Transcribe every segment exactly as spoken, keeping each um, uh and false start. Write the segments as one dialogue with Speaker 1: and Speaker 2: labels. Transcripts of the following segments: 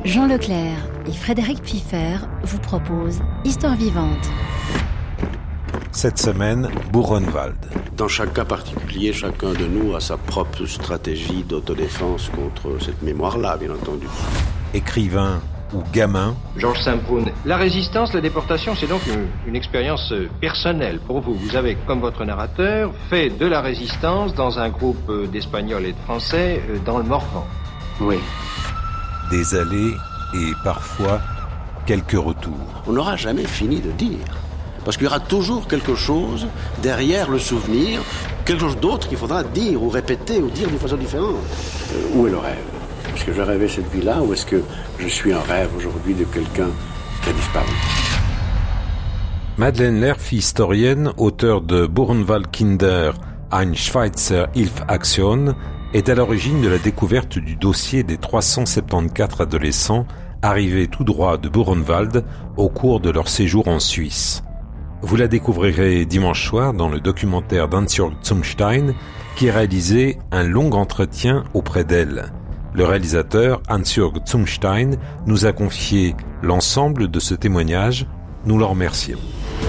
Speaker 1: Jean Leclerc et Frédéric Pfiffer vous proposent Histoire vivante.
Speaker 2: Cette semaine, Buchenwald.
Speaker 3: Dans chaque cas particulier, chacun de nous a sa propre stratégie d'autodéfense contre cette mémoire-là, bien entendu.
Speaker 2: Écrivain ou gamin.
Speaker 4: Georges Saint-Proun. La résistance, la déportation, c'est donc une, une expérience personnelle pour vous. Vous avez, comme votre narrateur, fait de la résistance dans un groupe d'Espagnols et de Français dans le Morvan.
Speaker 3: Oui.
Speaker 2: Des allées et parfois quelques retours.
Speaker 3: On n'aura jamais fini de dire. Parce qu'il y aura toujours quelque chose derrière le souvenir, quelque chose d'autre qu'il faudra dire ou répéter ou dire d'une façon différente. Euh, où est le rêve ? Est-ce que je rêvais cette vie-là ou est-ce que je suis un rêve aujourd'hui de quelqu'un qui a disparu ?
Speaker 2: Madeleine Lerf, historienne, auteure de Buchenwald Kinder, ein Schweizer Hilfsaktion, est à l'origine de la découverte du dossier des trois cent soixante-quatorze adolescents arrivés tout droit de Buchenwald au cours de leur séjour en Suisse. Vous la découvrirez dimanche soir dans le documentaire d'Hans-Jörg Zumstein qui a réalisé un long entretien auprès d'elle. Le réalisateur Hans-Jörg Zumstein nous a confié l'ensemble de ce témoignage. Nous l'en remercions.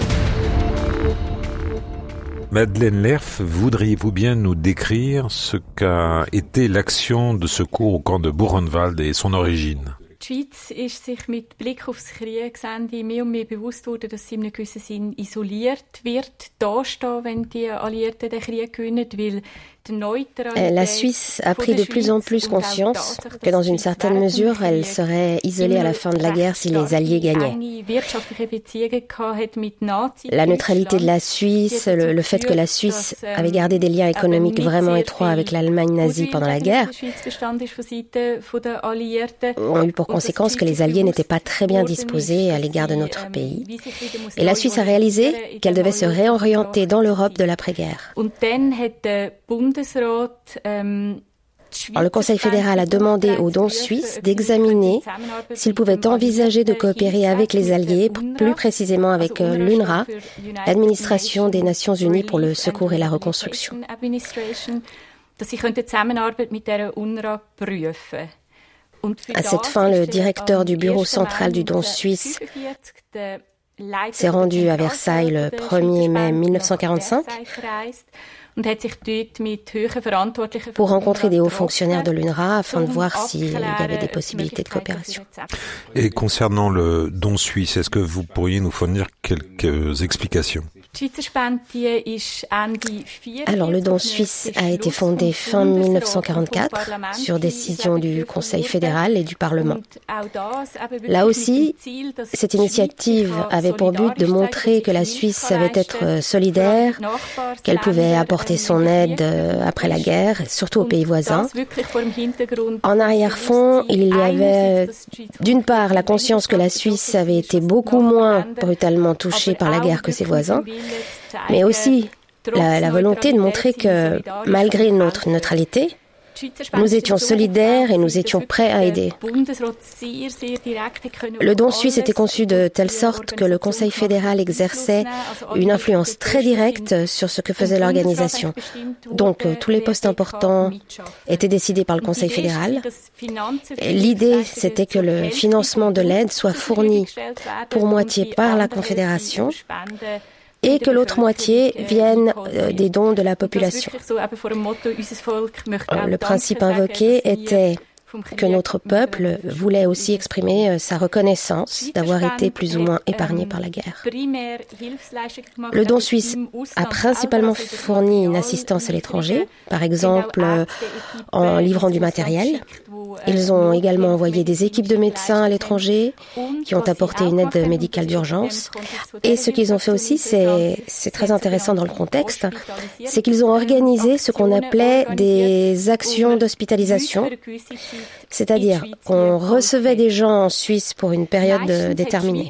Speaker 2: Madeleine Lerf, voudriez-vous bien nous décrire ce qu'a été l'action de secours au camp de Buchenwald et son origine?
Speaker 5: Die Schweiz ist sich mit Blick aufs Kriegsende mehr und mehr bewusst worden, dass sie in einem gewissen Sinn isoliert wird, dastehen, wenn die Alliierten den Krieg gewinnen, weil
Speaker 6: La Suisse a pris de plus en plus conscience que dans une certaine mesure, elle serait isolée à la fin de la guerre si les Alliés gagnaient. La neutralité de la Suisse, le, le fait que la Suisse avait gardé des liens économiques vraiment étroits avec l'Allemagne nazie pendant la guerre, ont eu pour conséquence que les Alliés n'étaient pas très bien disposés à l'égard de notre pays. Et la Suisse a réalisé qu'elle devait se réorienter dans l'Europe de l'après-guerre. Alors, le Conseil fédéral a demandé aux dons suisses d'examiner s'ils pouvaient envisager de coopérer avec les Alliés, plus précisément avec l'U N R W A, l'Administration des Nations Unies pour le secours et la reconstruction. À cette fin, le directeur du bureau central du don suisse s'est rendu à Versailles le premier mai mille neuf cent quarante-cinq pour rencontrer des hauts fonctionnaires de l'U N R W A afin de voir s'il y avait des possibilités de coopération.
Speaker 2: Et concernant le don suisse, est-ce que vous pourriez nous fournir quelques explications ?
Speaker 6: Alors, le don suisse a été fondé fin mille neuf cent quarante-quatre sur décision du Conseil fédéral et du Parlement. Là aussi, cette initiative avait pour but de montrer que la Suisse savait être solidaire, qu'elle pouvait apporter son aide après la guerre, surtout aux pays voisins. En arrière-fond, il y avait d'une part la conscience que la Suisse avait été beaucoup moins brutalement touchée par la guerre que ses voisins, mais aussi la, la volonté de montrer que, malgré notre neutralité, nous étions solidaires et nous étions prêts à aider. Le don suisse était conçu de telle sorte que le Conseil fédéral exerçait une influence très directe sur ce que faisait l'organisation. Donc, tous les postes importants étaient décidés par le Conseil fédéral. Et l'idée, c'était que le financement de l'aide soit fourni pour moitié par la Confédération et que l'autre moitié vienne euh, des dons de la population. Le principe invoqué était que notre peuple voulait aussi exprimer euh, sa reconnaissance d'avoir été plus ou moins épargné par la guerre. Le don suisse a principalement fourni une assistance à l'étranger, par exemple euh, en livrant du matériel. Ils ont également envoyé des équipes de médecins à l'étranger qui ont apporté une aide médicale d'urgence. Et ce qu'ils ont fait aussi, c'est, c'est très intéressant dans le contexte, c'est qu'ils ont organisé ce qu'on appelait des actions d'hospitalisation. C'est-à-dire qu'on recevait des gens en Suisse pour une période déterminée.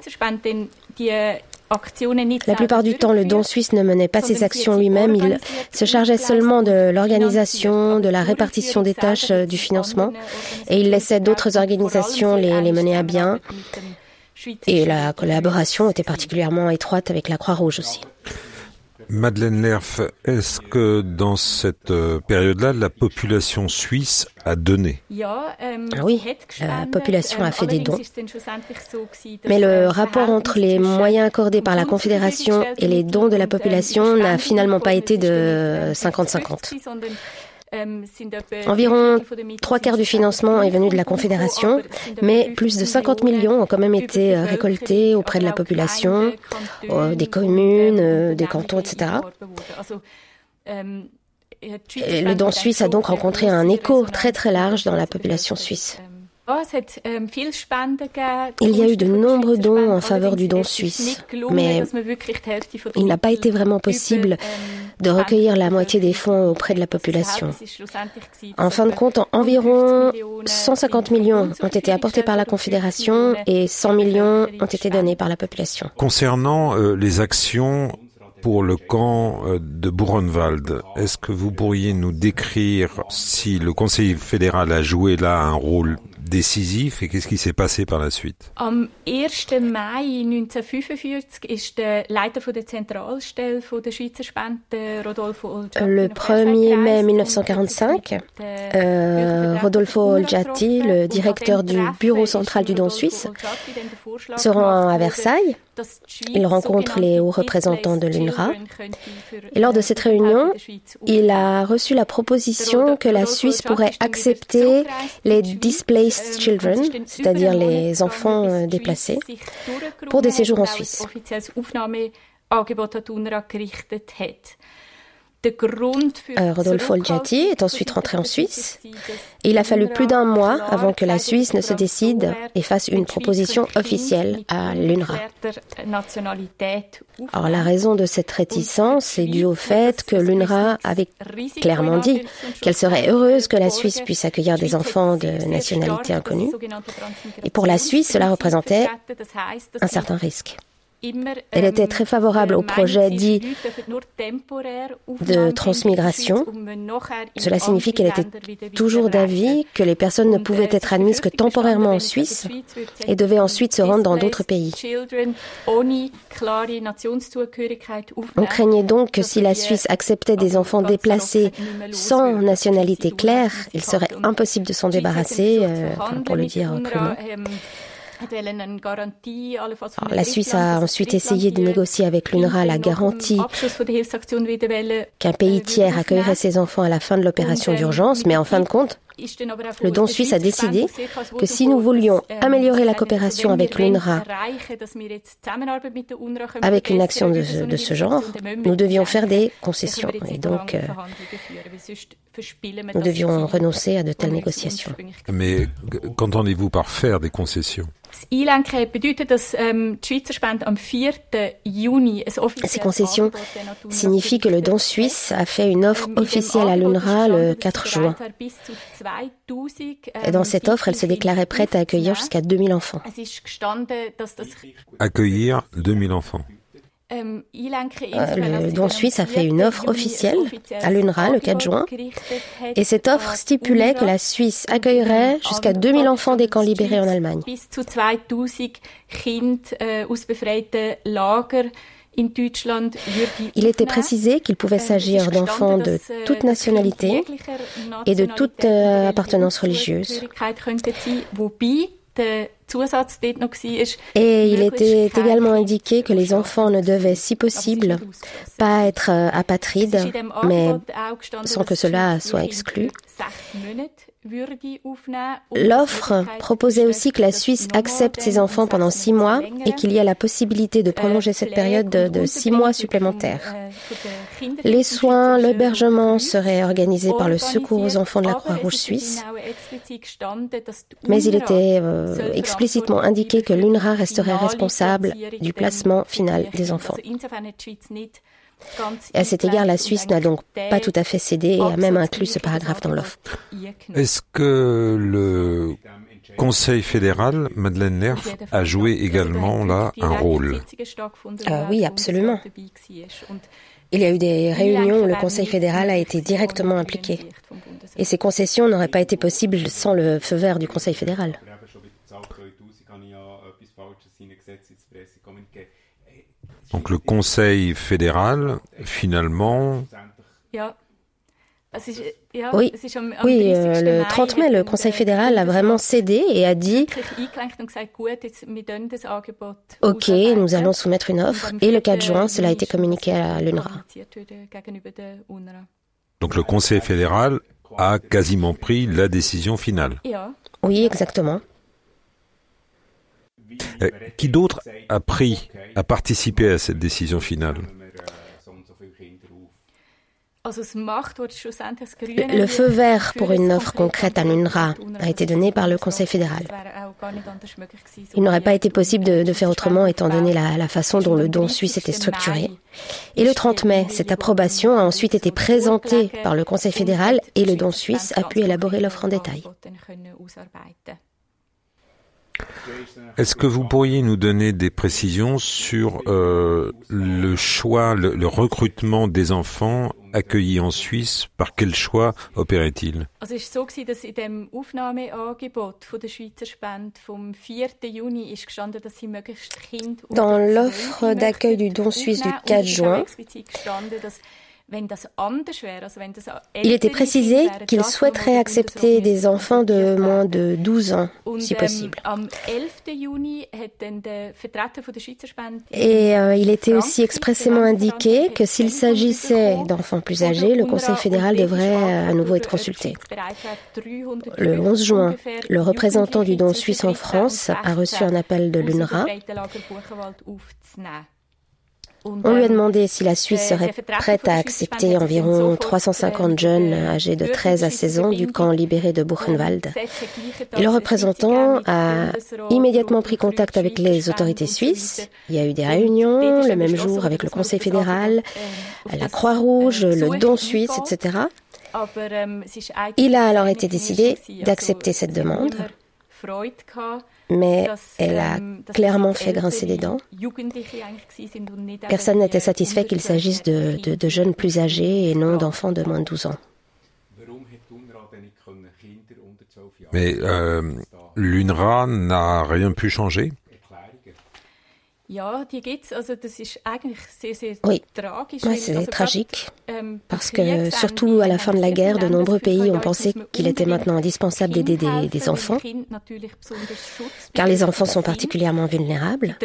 Speaker 6: La plupart du temps, le don suisse ne menait pas ses actions lui-même, il se chargeait seulement de l'organisation, de la répartition des tâches, du financement, et il laissait d'autres organisations les, les mener à bien. Et la collaboration était particulièrement étroite avec la Croix-Rouge aussi.
Speaker 2: Madeleine Lerf, est-ce que dans cette période-là, la population suisse a donné ?
Speaker 6: Ah oui, la population a fait des dons. Mais le rapport entre les moyens accordés par la Confédération et les dons de la population n'a finalement pas été de cinquante cinquante. Environ trois quarts du financement est venu de la Confédération, mais plus de cinquante millions ont quand même été récoltés auprès de la population, des communes, des cantons, et cetera. Et le don suisse a donc rencontré un écho très très large dans la population suisse. Il y a eu de nombreux dons en faveur du don suisse, mais il n'a pas été vraiment possible de recueillir la moitié des fonds auprès de la population. En fin de compte, environ cent cinquante millions ont été apportés par la Confédération et cent millions ont été donnés par la population.
Speaker 2: Concernant euh, les actions pour le camp de Buchenwald, est-ce que vous pourriez nous décrire si le Conseil fédéral a joué là un rôle décisif et qu'est-ce qui s'est passé par la suite?
Speaker 5: Am ersten Mai neunzehnhundertfünfundvierzig ist der Leiter von der Zentralstelle von der Schweizer Spenden, Rodolfo Olgiati.
Speaker 6: Le premier mai mille neuf cent quarante-cinq, euh, Rodolfo Olgiati, le directeur du bureau central du don suisse, se rend à Versailles. Il rencontre les hauts représentants de l'U N R W A. Et lors de cette réunion, il a reçu la proposition que la Suisse pourrait accepter les displaced children, c'est-à-dire les enfants déplacés, pour des séjours en Suisse. Euh, Rodolfo Olgiati est ensuite rentré en Suisse. Et il a fallu plus d'un mois avant que la Suisse ne se décide et fasse une proposition officielle à l'U N R W A. Alors la raison de cette réticence est due au fait que l'U N R W A avait clairement dit qu'elle serait heureuse que la Suisse puisse accueillir des enfants de nationalité inconnue. Et pour la Suisse, cela représentait un certain risque. Elle était très favorable au projet dit de transmigration. Cela signifie qu'elle était toujours d'avis que les personnes ne pouvaient être admises que temporairement en Suisse et devaient ensuite se rendre dans d'autres pays. On craignait donc que si la Suisse acceptait des enfants déplacés sans nationalité claire, il serait impossible de s'en débarrasser, euh, pour le dire crûment. Alors, la Suisse a ensuite essayé de négocier avec l'U N R W A la garantie qu'un pays tiers accueillerait ses enfants à la fin de l'opération d'urgence, mais en fin de compte, le don suisse a décidé que si nous voulions améliorer la coopération avec l'U N R W A avec une action de ce, de ce genre, nous devions faire des concessions. Et donc, euh, nous devions renoncer à de telles négociations.
Speaker 2: Mais qu'entendez-vous par faire des concessions?
Speaker 6: Ces concessions signifient que le don suisse a fait une offre officielle à l'U N R W A le quatre juin. Et dans cette offre, elle se déclarait prête à accueillir jusqu'à deux mille enfants.
Speaker 2: Accueillir deux mille enfants.
Speaker 6: Euh, le don suisse a fait une offre officielle à l'U N R W A le quatre juin et cette offre stipulait que la Suisse accueillerait jusqu'à deux mille enfants des camps libérés en Allemagne. Il était précisé qu'il pouvait s'agir d'enfants de toute nationalité et de toute euh, appartenance religieuse. Et il était également indiqué que les enfants ne devaient, si possible, pas être apatrides, mais sans que cela soit exclu. L'offre proposait aussi que la Suisse accepte ses enfants pendant six mois et qu'il y ait la possibilité de prolonger cette période de, de six mois supplémentaires. Les soins, l'hébergement seraient organisés par le Secours aux enfants de la Croix-Rouge suisse, mais il était euh, explicitement indiqué que l'U N R W A resterait responsable du placement final des enfants. Et à cet égard, la Suisse n'a donc pas tout à fait cédé et a même inclus ce paragraphe dans l'offre.
Speaker 2: Est-ce que le Conseil fédéral, Madeleine Lerf, a joué également là un rôle?
Speaker 6: euh, Oui, absolument. Il y a eu des réunions où le Conseil fédéral a été directement impliqué. Et ces concessions n'auraient pas été possibles sans le feu vert du Conseil fédéral.
Speaker 2: Donc le Conseil fédéral, finalement...
Speaker 6: Oui, oui euh, le trente mai, le Conseil fédéral a vraiment cédé et a dit « Ok, nous allons soumettre une offre » et le quatre juin, cela a été communiqué à l'UNRWA.
Speaker 2: Donc le Conseil fédéral a quasiment pris la décision finale.
Speaker 6: Oui, exactement.
Speaker 2: Euh, qui d'autre a pris, a participé à cette décision finale ?
Speaker 6: Le feu vert pour une offre concrète à l'UNRWA a été donné par le Conseil fédéral. Il n'aurait pas été possible de, de faire autrement étant donné la, la façon dont le don suisse était structuré. Et le trente mai, cette approbation a ensuite été présentée par le Conseil fédéral et le don suisse a pu élaborer l'offre en détail.
Speaker 2: Est-ce que vous pourriez nous donner des précisions sur euh, le choix, le, le recrutement des enfants accueillis en Suisse? Par quel choix opérait-il?
Speaker 6: Dans l'offre d'accueil du don suisse du quatre juin, il était précisé qu'il souhaiterait accepter des enfants de moins de douze ans, si possible. Et euh, il était aussi expressément indiqué que s'il s'agissait d'enfants plus âgés, le Conseil fédéral devrait euh, à nouveau être consulté. Le onze juin, le représentant du don suisse en France a reçu un appel de l'UNRWA. On lui a demandé si la Suisse serait prête à accepter environ trois cent cinquante jeunes âgés de treize à seize ans du camp libéré de Buchenwald. Et le représentant a immédiatement pris contact avec les autorités suisses. Il y a eu des réunions le même jour avec le Conseil fédéral, la Croix-Rouge, le don suisse, et cetera. Il a alors été décidé d'accepter cette demande. Mais elle a clairement fait grincer des dents. Personne n'était satisfait qu'il s'agisse de, de, de jeunes plus âgés et non d'enfants de moins de douze ans.
Speaker 2: Mais euh, l'UNRWA n'a rien pu changer?
Speaker 6: Oui, ouais, c'est tragique, parce que surtout à la fin de la guerre, de nombreux pays ont pensé qu'il était maintenant indispensable d'aider des, des enfants, car les enfants sont particulièrement vulnérables.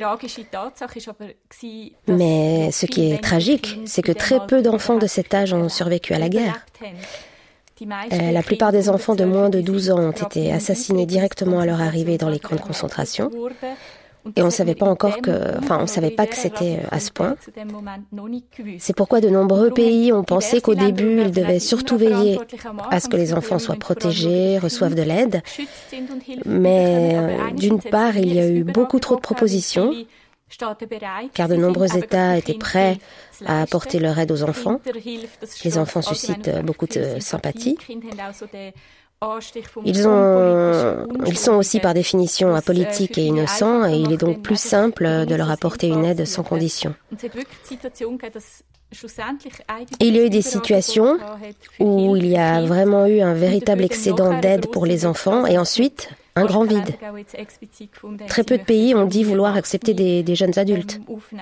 Speaker 6: Mais ce qui est tragique, c'est que très peu d'enfants de cet âge ont survécu à la guerre. Euh, la plupart des enfants de moins de douze ans ont été assassinés directement à leur arrivée dans les camps de concentration. Et on ne savait pas encore que, enfin, on savait pas que c'était à ce point. C'est pourquoi de nombreux pays ont pensé qu'au début, ils devaient surtout veiller à ce que les enfants soient protégés, reçoivent de l'aide. Mais euh, d'une part, il y a eu beaucoup trop de propositions, car de nombreux États étaient prêts à apporter leur aide aux enfants. Les enfants suscitent beaucoup de sympathie. Ils, ont, ils sont aussi par définition apolitiques et innocents et il est donc plus simple de leur apporter une aide sans condition. Et il y a eu des situations où il y a vraiment eu un véritable excédent d'aide pour les enfants et ensuite un grand vide. Très peu de pays ont dit vouloir accepter des, des jeunes adultes.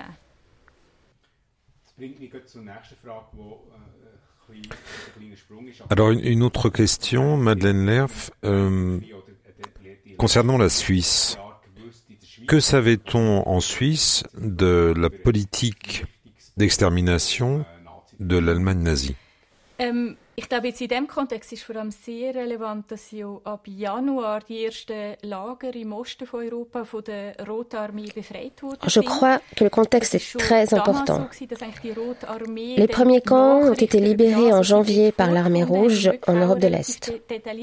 Speaker 2: Alors une, une autre question, Madeleine Lerf, euh, concernant la Suisse. Que savait-on en Suisse de la politique d'extermination de l'Allemagne nazie?
Speaker 5: Ähm, ich glaube, jetzt in diesem Kontext ist vor allem sehr relevant, dass ja ab Januar die ersten Lager im Osten von Europa von der Roten Armee befreit wurden.
Speaker 6: Je crois que le contexte est très important. Les premiers camps ont été libérés en janvier par l'Armée rouge en Europe de l'Est.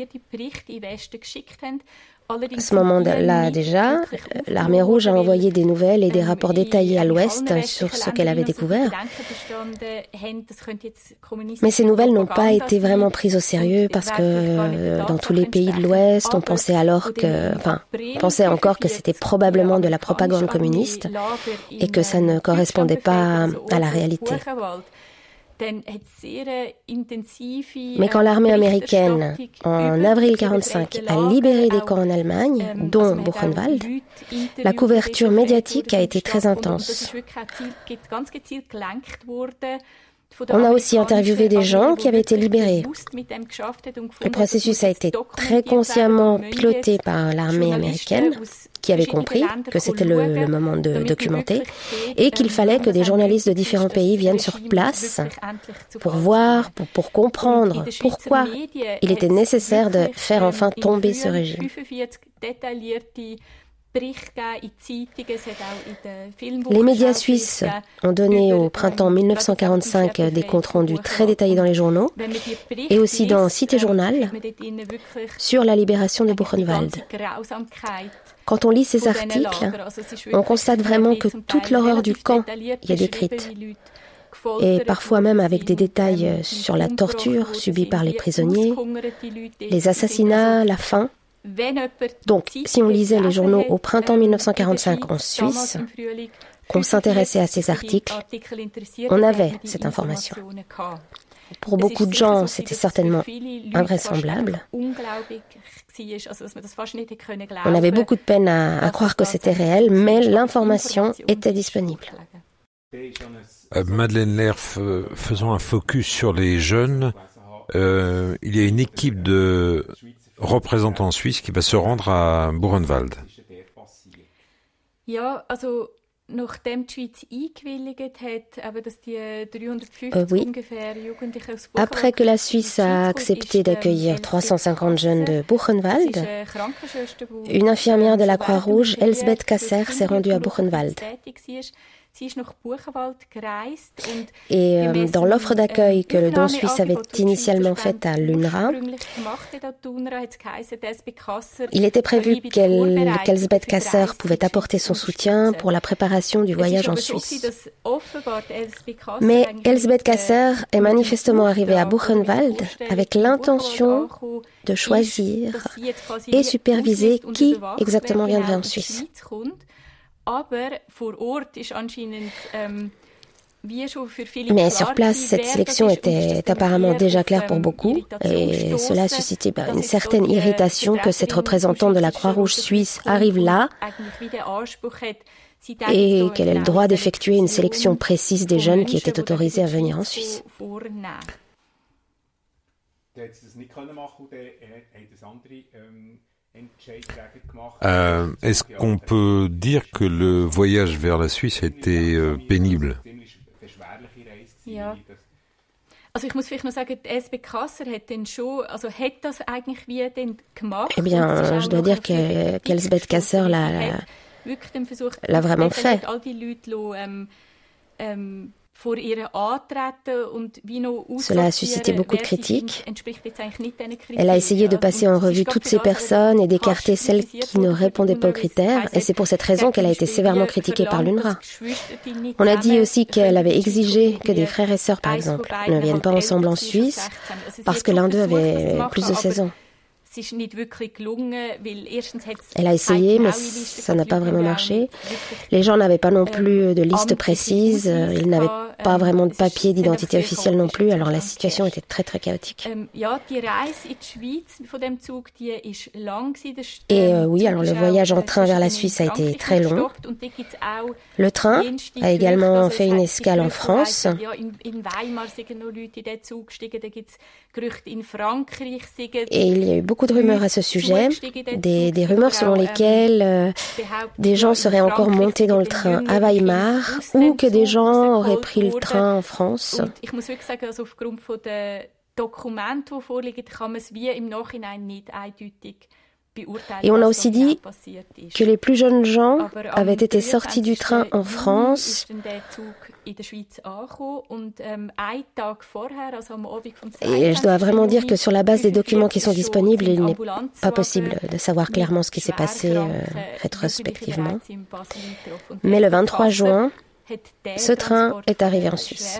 Speaker 6: À ce moment-là déjà, l'Armée rouge a envoyé des nouvelles et des rapports détaillés à l'Ouest sur ce qu'elle avait découvert. Mais ces nouvelles n'ont pas été vraiment prises au sérieux parce que dans tous les pays de l'Ouest, on pensait alors que, enfin, on pensait encore que c'était probablement de la propagande communiste et que ça ne correspondait pas à la réalité. Mais quand l'armée américaine, en avril quarante-cinq, a libéré des camps en Allemagne, dont Buchenwald, la couverture médiatique a été très intense. On a aussi interviewé des gens qui avaient été libérés. Le processus a été très consciemment piloté par l'armée américaine, qui avait compris que c'était le, le moment de documenter et qu'il fallait que des journalistes de différents pays viennent sur place pour voir, pour, pour comprendre pourquoi il était nécessaire de faire enfin tomber ce régime. Les médias suisses ont donné au printemps mille neuf cent quarante-cinq des comptes rendus très détaillés dans les journaux et aussi dans Cité Journal sur la libération de Buchenwald. Quand on lit ces articles, on constate vraiment que toute l'horreur du camp y est décrite. Et parfois même avec des détails sur la torture subie par les prisonniers, les assassinats, la faim. Donc, si on lisait les journaux au printemps mille neuf cent quarante-cinq en Suisse, qu'on s'intéressait à ces articles, on avait cette information. Pour beaucoup de gens, c'était certainement invraisemblable. On avait beaucoup de peine à, à croire que c'était réel, mais l'information était disponible.
Speaker 2: Euh, Madeleine Lerf, euh, faisons un focus sur les jeunes. Euh, il y a une équipe de représentants suisses qui va se rendre à Buchenwald.
Speaker 6: Euh, oui. Après que la Suisse a accepté d'accueillir trois cent cinquante jeunes de Buchenwald, une infirmière de la Croix-Rouge, Elsbeth Kasser, s'est rendue à Buchenwald. Et euh, dans l'offre d'accueil que le don suisse avait initialement faite à l'UNRWA, il était prévu qu'elle, qu'Elsbeth Kasser pouvait apporter son soutien pour la préparation du voyage en Suisse. Mais Elsbeth Kasser est manifestement arrivée à Buchenwald avec l'intention de choisir et superviser qui exactement viendrait en Suisse. Mais sur place, cette sélection était apparemment déjà claire pour beaucoup et cela a suscité bah, une certaine irritation que cette représentante de la Croix-Rouge suisse arrive là et qu'elle ait le droit d'effectuer une sélection précise des jeunes qui étaient autorisés à venir en Suisse.
Speaker 2: Euh, est-ce qu'on peut dire que le voyage vers la Suisse a été euh, pénible?
Speaker 5: Ja. Also ich muss vielleicht noch sagen, die S B Kasser hat dann schon, also hat das eigentlich wie dann gemacht.
Speaker 6: Eh bien, je dois dire que qu'Elsbeth Kasser l'a, l'a, l'a vraiment fait. Cela a suscité beaucoup de critiques. Elle a essayé de passer en revue toutes ces personnes et d'écarter celles qui ne répondaient pas aux critères, et c'est pour cette raison qu'elle a été sévèrement critiquée par l'UNRWA. On a dit aussi qu'elle avait exigé que des frères et sœurs, par exemple, ne viennent pas ensemble en Suisse, parce que l'un d'eux avait plus de seize ans. Elle a essayé, mais ça n'a pas vraiment marché. Les gens n'avaient pas non plus de liste précise, ils n'avaient pas vraiment de papier d'identité officielle non plus, alors la situation était très très chaotique. Et euh, oui, alors le voyage en train vers la Suisse a été très long. Le train a également fait une escale en France. Et il y a eu beaucoup de rumeurs à ce sujet, des, des rumeurs selon lesquelles euh, des gens seraient encore montés dans le train à Weimar ou que des gens auraient pris le train en France. Et on a aussi dit que les plus jeunes gens avaient été sortis du train en France et je dois vraiment dire que sur la base des documents qui sont disponibles, il n'est pas possible de savoir clairement ce qui s'est passé euh, rétrospectivement. Mais le vingt-trois juin, ce train est arrivé en Suisse.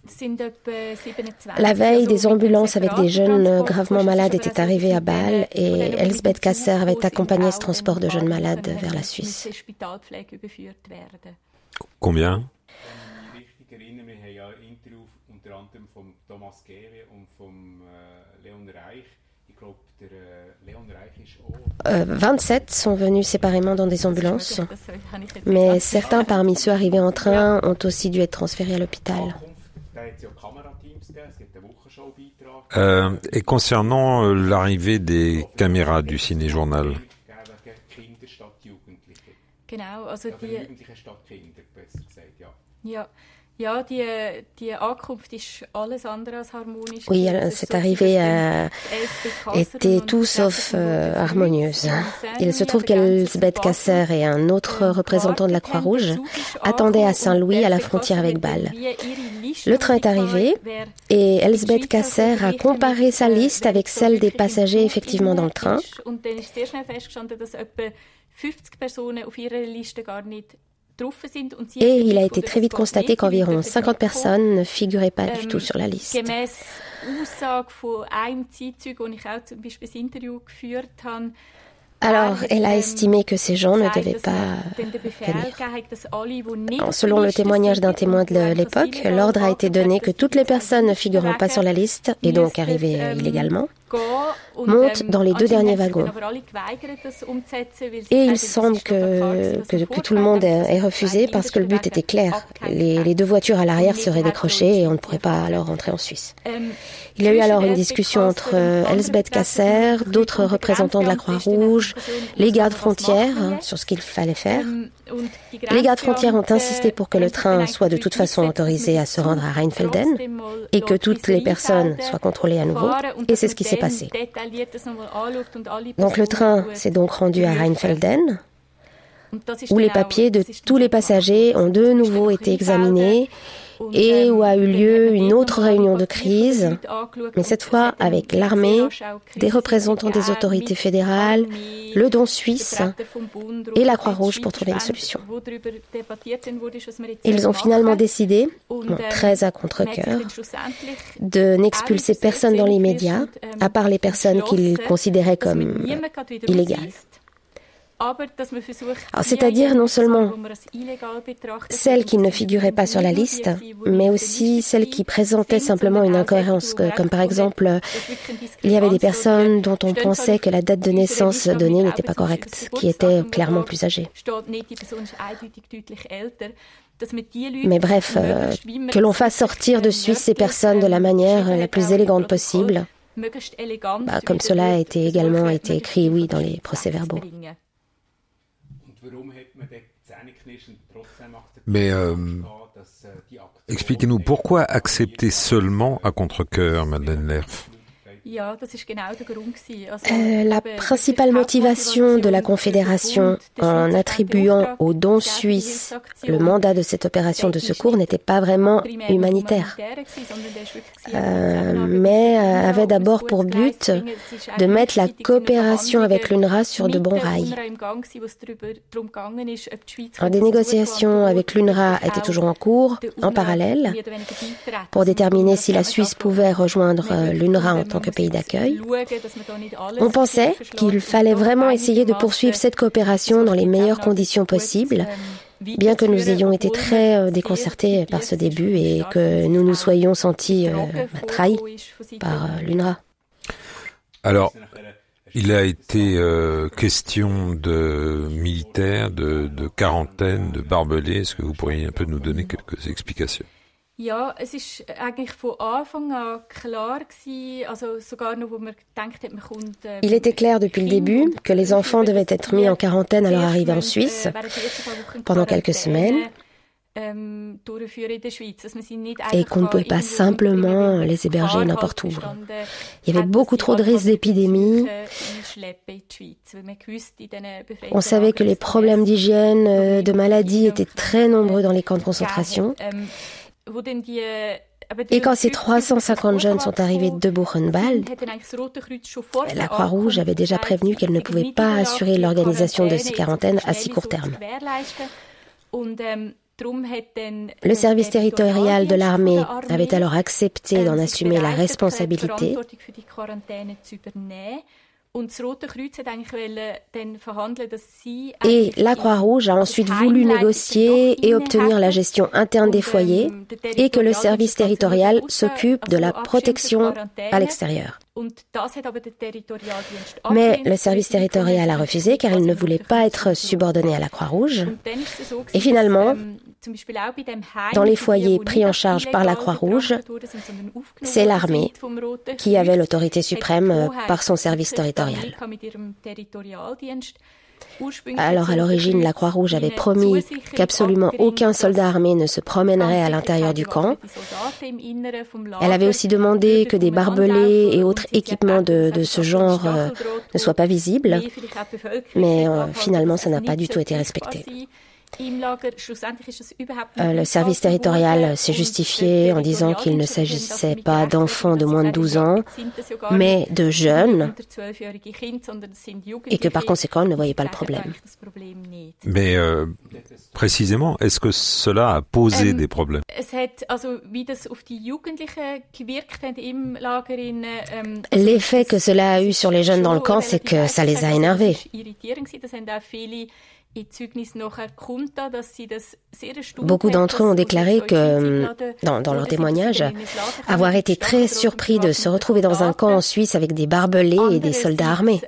Speaker 6: La veille, des ambulances avec des jeunes gravement malades étaient arrivées à Bâle et Elsbeth Kasser avait accompagné ce transport de jeunes malades vers la Suisse.
Speaker 2: Combien?
Speaker 6: Euh, vingt-sept sont venus séparément dans des ambulances, mais certains parmi ceux arrivés en train ont aussi dû être transférés à l'hôpital.
Speaker 2: Euh, et concernant euh, l'arrivée des caméras du ciné-journal,
Speaker 6: Oui, cette arrivée a été tout sauf euh, harmonieuse. Il se trouve qu'Elsbeth Kasser et un autre représentant de la Croix-Rouge attendaient à Saint-Louis, à la frontière avec Bâle. Le train est arrivé et Elsbeth Kasser a comparé sa liste avec celle des passagers effectivement dans le train. Et il a été très vite constaté qu'environ cinquante personnes ne figuraient pas du tout sur la liste. Alors, elle a estimé que ces gens ne devaient pas venir. Selon le témoignage d'un témoin de l'époque, l'ordre a été donné que toutes les personnes ne figurant pas sur la liste, et donc arrivées illégalement, montent dans les deux derniers wagons. Et il semble que, que, que tout le monde ait refusé parce que le but était clair. Les, les deux voitures à l'arrière seraient décrochées et on ne pourrait pas alors rentrer en Suisse. Il y a eu alors une discussion entre Elsbeth Kasser, d'autres représentants de la Croix-Rouge, les gardes frontières hein, sur ce qu'il fallait faire. Les gardes frontières ont insisté pour que le train soit de toute façon autorisé à se rendre à Rheinfelden et que toutes les personnes soient contrôlées à nouveau. Et c'est ce qui s'est passé. Donc le train s'est donc rendu à Rheinfelden, où les papiers de tous les passagers ont de nouveau été examinés et où a eu lieu une autre réunion de crise, mais cette fois avec l'armée, des représentants des autorités fédérales, le don suisse et la Croix-Rouge pour trouver une solution. Ils ont finalement décidé, bon, très à contre-cœur, de n'expulser personne dans l'immédiat, à part les personnes qu'ils considéraient comme illégales. Alors, c'est-à-dire non seulement celles qui ne figuraient pas sur la liste, mais aussi celles qui présentaient simplement une incohérence, comme par exemple, il y avait des personnes dont on pensait que la date de naissance donnée n'était pas correcte, qui étaient clairement plus âgées. Mais bref, euh, que l'on fasse sortir de Suisse ces personnes de la manière la plus élégante possible, bah, comme cela a été également été écrit, oui, dans les procès-verbaux.
Speaker 2: Mais euh, expliquez-nous, pourquoi accepter seulement à contre-cœur, Madeleine Lerf?
Speaker 6: Euh, la principale motivation de la Confédération en attribuant aux dons suisses le mandat de cette opération de secours n'était pas vraiment humanitaire, euh, mais avait d'abord pour but de mettre la coopération avec l'UNRWA sur de bons rails. Alors, des négociations avec l'UNRWA étaient toujours en cours, en parallèle, pour déterminer si la Suisse pouvait rejoindre l'UNRWA en tant que pays d'accueil. On pensait qu'il fallait vraiment essayer de poursuivre cette coopération dans les meilleures conditions possibles, bien que nous ayons été très déconcertés par ce début et que nous nous soyons sentis euh, trahis par euh, l'UNRWA.
Speaker 2: Alors, il a été euh, question de militaires, de, de quarantaine, de barbelés. Est-ce que vous pourriez un peu nous donner quelques explications?
Speaker 5: Ja, es ist eigentlich von Anfang an klar gewesen, also sogar noch, wo man gedacht hat, man kommt.
Speaker 6: Il était clair depuis le début que les enfants devaient être mis en quarantaine à leur arrivée en Suisse pendant quelques semaines et qu'on ne pouvait pas simplement les héberger n'importe où. Il y avait beaucoup trop de risques d'épidémie. On savait que les problèmes d'hygiène, de maladies étaient très nombreux dans les camps de concentration. Et quand ces trois cent cinquante jeunes sont arrivés de Buchenwald, la Croix-Rouge avait déjà prévenu qu'elle ne pouvait pas assurer l'organisation de ces quarantaines à si court terme. Le service territorial de l'armée avait alors accepté d'en assumer la responsabilité. Et la Croix-Rouge a ensuite voulu négocier et obtenir la gestion interne des foyers et que le service territorial s'occupe de la protection à l'extérieur. Mais le service territorial a refusé car il ne voulait pas être subordonné à la Croix-Rouge. Et finalement, dans les foyers pris en charge par la Croix-Rouge, c'est l'armée qui avait l'autorité suprême par son service territorial. Alors à l'origine, la Croix-Rouge avait promis qu'absolument aucun soldat armé ne se promènerait à l'intérieur du camp. Elle avait aussi demandé que des barbelés et autres équipements de, de ce genre euh, ne soient pas visibles, mais euh, finalement ça n'a pas du tout été respecté. Euh, le service territorial s'est justifié en disant qu'il ne s'agissait pas d'enfants de moins de douze ans, mais de jeunes, et que par conséquent, ils ne voyaient pas le problème.
Speaker 2: Mais euh, précisément, est-ce que cela a posé des problèmes ?
Speaker 6: L'effet que cela a eu sur les jeunes dans le camp, c'est que ça les a énervés. Beaucoup d'entre eux ont déclaré que, dans, dans leur témoignage, avoir été très surpris de se retrouver dans un camp en Suisse avec des barbelés et des soldats armés.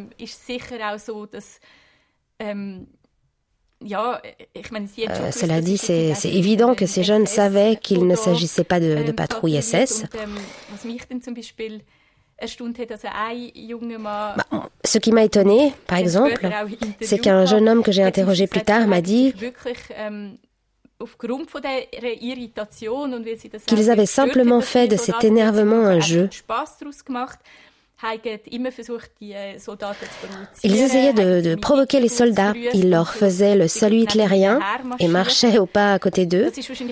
Speaker 6: Euh, cela dit, c'est, c'est évident que ces jeunes savaient qu'il ne s'agissait pas de, de patrouille S S. Bah, ce qui m'a étonné, par exemple, c'est qu'un jeune homme que j'ai interrogé plus tard m'a dit qu'ils avaient simplement fait de cet énervement un jeu. Ils essayaient de, de provoquer les soldats. Ils leur faisaient le salut hitlérien et marchaient au pas à côté d'eux.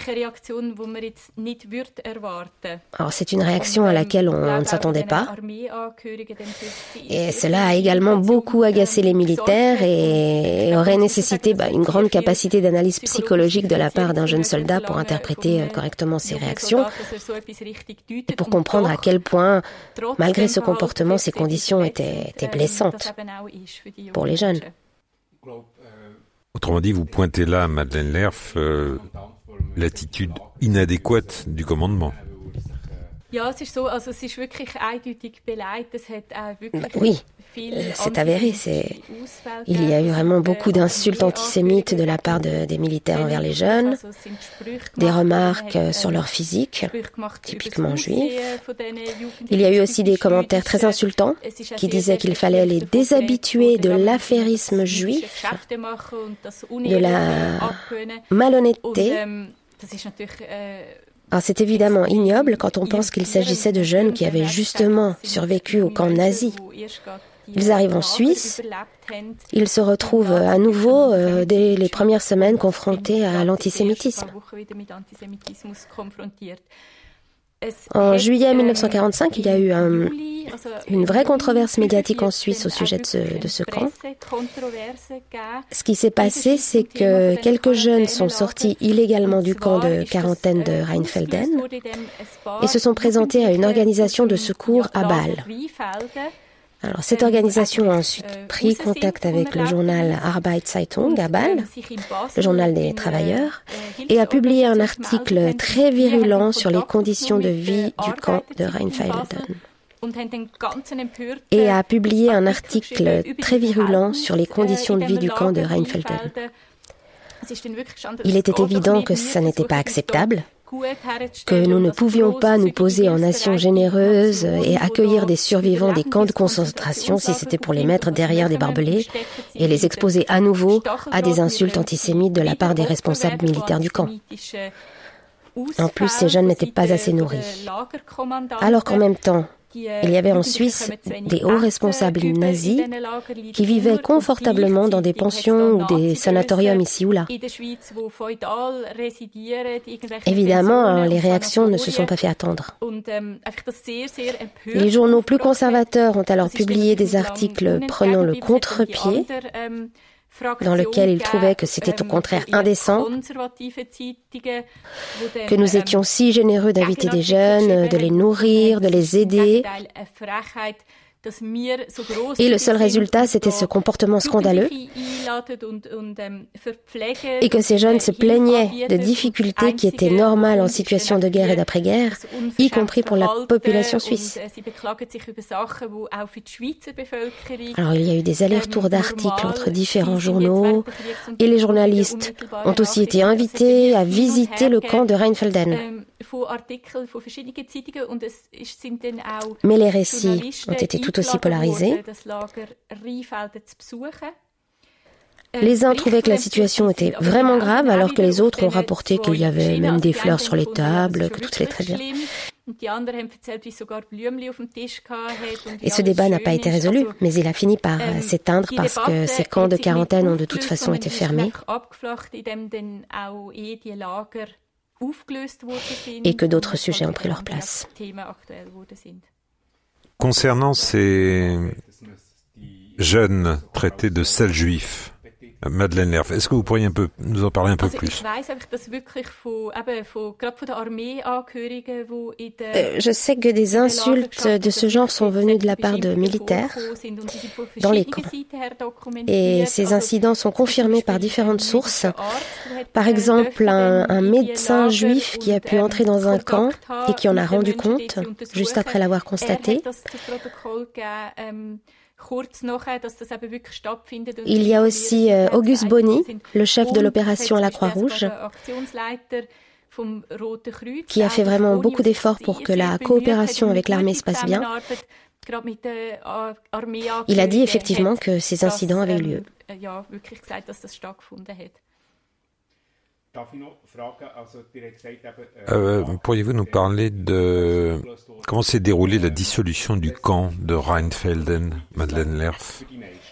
Speaker 6: Alors c'est une réaction à laquelle on ne s'attendait pas. Et cela a également beaucoup agacé les militaires et aurait nécessité bah, une grande capacité d'analyse psychologique de la part d'un jeune soldat pour interpréter correctement ces réactions et pour comprendre à quel point, malgré ce comportement, ces conditions étaient, étaient blessantes pour les jeunes.
Speaker 2: Autrement dit, vous pointez là, Madeleine Lerf, euh, l'attitude inadéquate du commandement.
Speaker 6: Oui, c'est avéré. C'est... Il y a eu vraiment beaucoup d'insultes antisémites de la part de, des militaires envers les jeunes, des remarques sur leur physique, typiquement juif. Il y a eu aussi des commentaires très insultants qui disaient qu'il fallait les déshabituer de l'affairisme juif, de la malhonnêteté. Alors c'est évidemment ignoble quand on pense qu'il s'agissait de jeunes qui avaient justement survécu au camp nazi. Ils arrivent en Suisse, ils se retrouvent à nouveau euh, dès les premières semaines confrontés à l'antisémitisme. En juillet mille neuf cent quarante-cinq, il y a eu un, une vraie controverse médiatique en Suisse au sujet de ce, de ce camp. Ce qui s'est passé, c'est que quelques jeunes sont sortis illégalement du camp de quarantaine de Rheinfelden et se sont présentés à une organisation de secours à Bâle. Alors, cette organisation a ensuite pris contact avec le journal Arbeitszeitung à Bâle, le journal des travailleurs, et a publié un article très virulent sur les conditions de vie du camp de Rheinfelden. Et a publié un article très virulent sur les conditions de vie du camp de Rheinfelden. Il était évident que ça n'était pas acceptable, que nous ne pouvions pas nous poser en nation généreuse et accueillir des survivants des camps de concentration si c'était pour les mettre derrière des barbelés et les exposer à nouveau à des insultes antisémites de la part des responsables militaires du camp. En plus, ces jeunes n'étaient pas assez nourris. Alors qu'en même temps, il y avait en Suisse des hauts responsables nazis qui vivaient confortablement dans des pensions ou des sanatoriums ici ou là. Évidemment, les réactions ne se sont pas fait attendre. Les journaux plus conservateurs ont alors publié des articles prenant le contre-pied dans lequel il trouvait que c'était au contraire indécent, que nous étions si généreux d'inviter des jeunes, de les nourrir, de les aider. Et le seul résultat, c'était ce comportement scandaleux et que ces jeunes se plaignaient de difficultés qui étaient normales en situation de guerre et d'après-guerre, y compris pour la population suisse. Alors il y a eu des allers-retours d'articles entre différents journaux et les journalistes ont aussi été invités à visiter le camp de Rheinfelden. Mais les récits ont été tout aussi polarisés. Les uns trouvaient que la situation était vraiment grave, alors que les autres ont rapporté qu'il y avait même des fleurs sur les tables, que tout allait très bien. Et ce débat n'a pas été résolu, mais il a fini par s'éteindre parce que ces camps de quarantaine ont de toute façon été fermés et que d'autres sujets ont pris leur place.
Speaker 2: Concernant ces jeunes traités de sales juifs, Madeleine Lerf, est-ce que vous pourriez un peu nous en parler un peu plus?
Speaker 6: Euh, je sais que des insultes de ce genre sont venues de la part de militaires dans les camps. Et ces incidents sont confirmés par différentes sources. Par exemple, un, un médecin juif qui a pu entrer dans un camp et qui en a rendu compte juste après l'avoir constaté. Il y a aussi euh, Auguste Bonny, le chef de l'opération à la Croix-Rouge, qui a fait vraiment beaucoup d'efforts pour que la coopération avec l'armée se passe bien. Il a dit effectivement que ces incidents avaient eu lieu.
Speaker 2: Euh, pourriez-vous nous parler de comment s'est déroulée la dissolution du camp de Rheinfelden, Madeleine Lerf?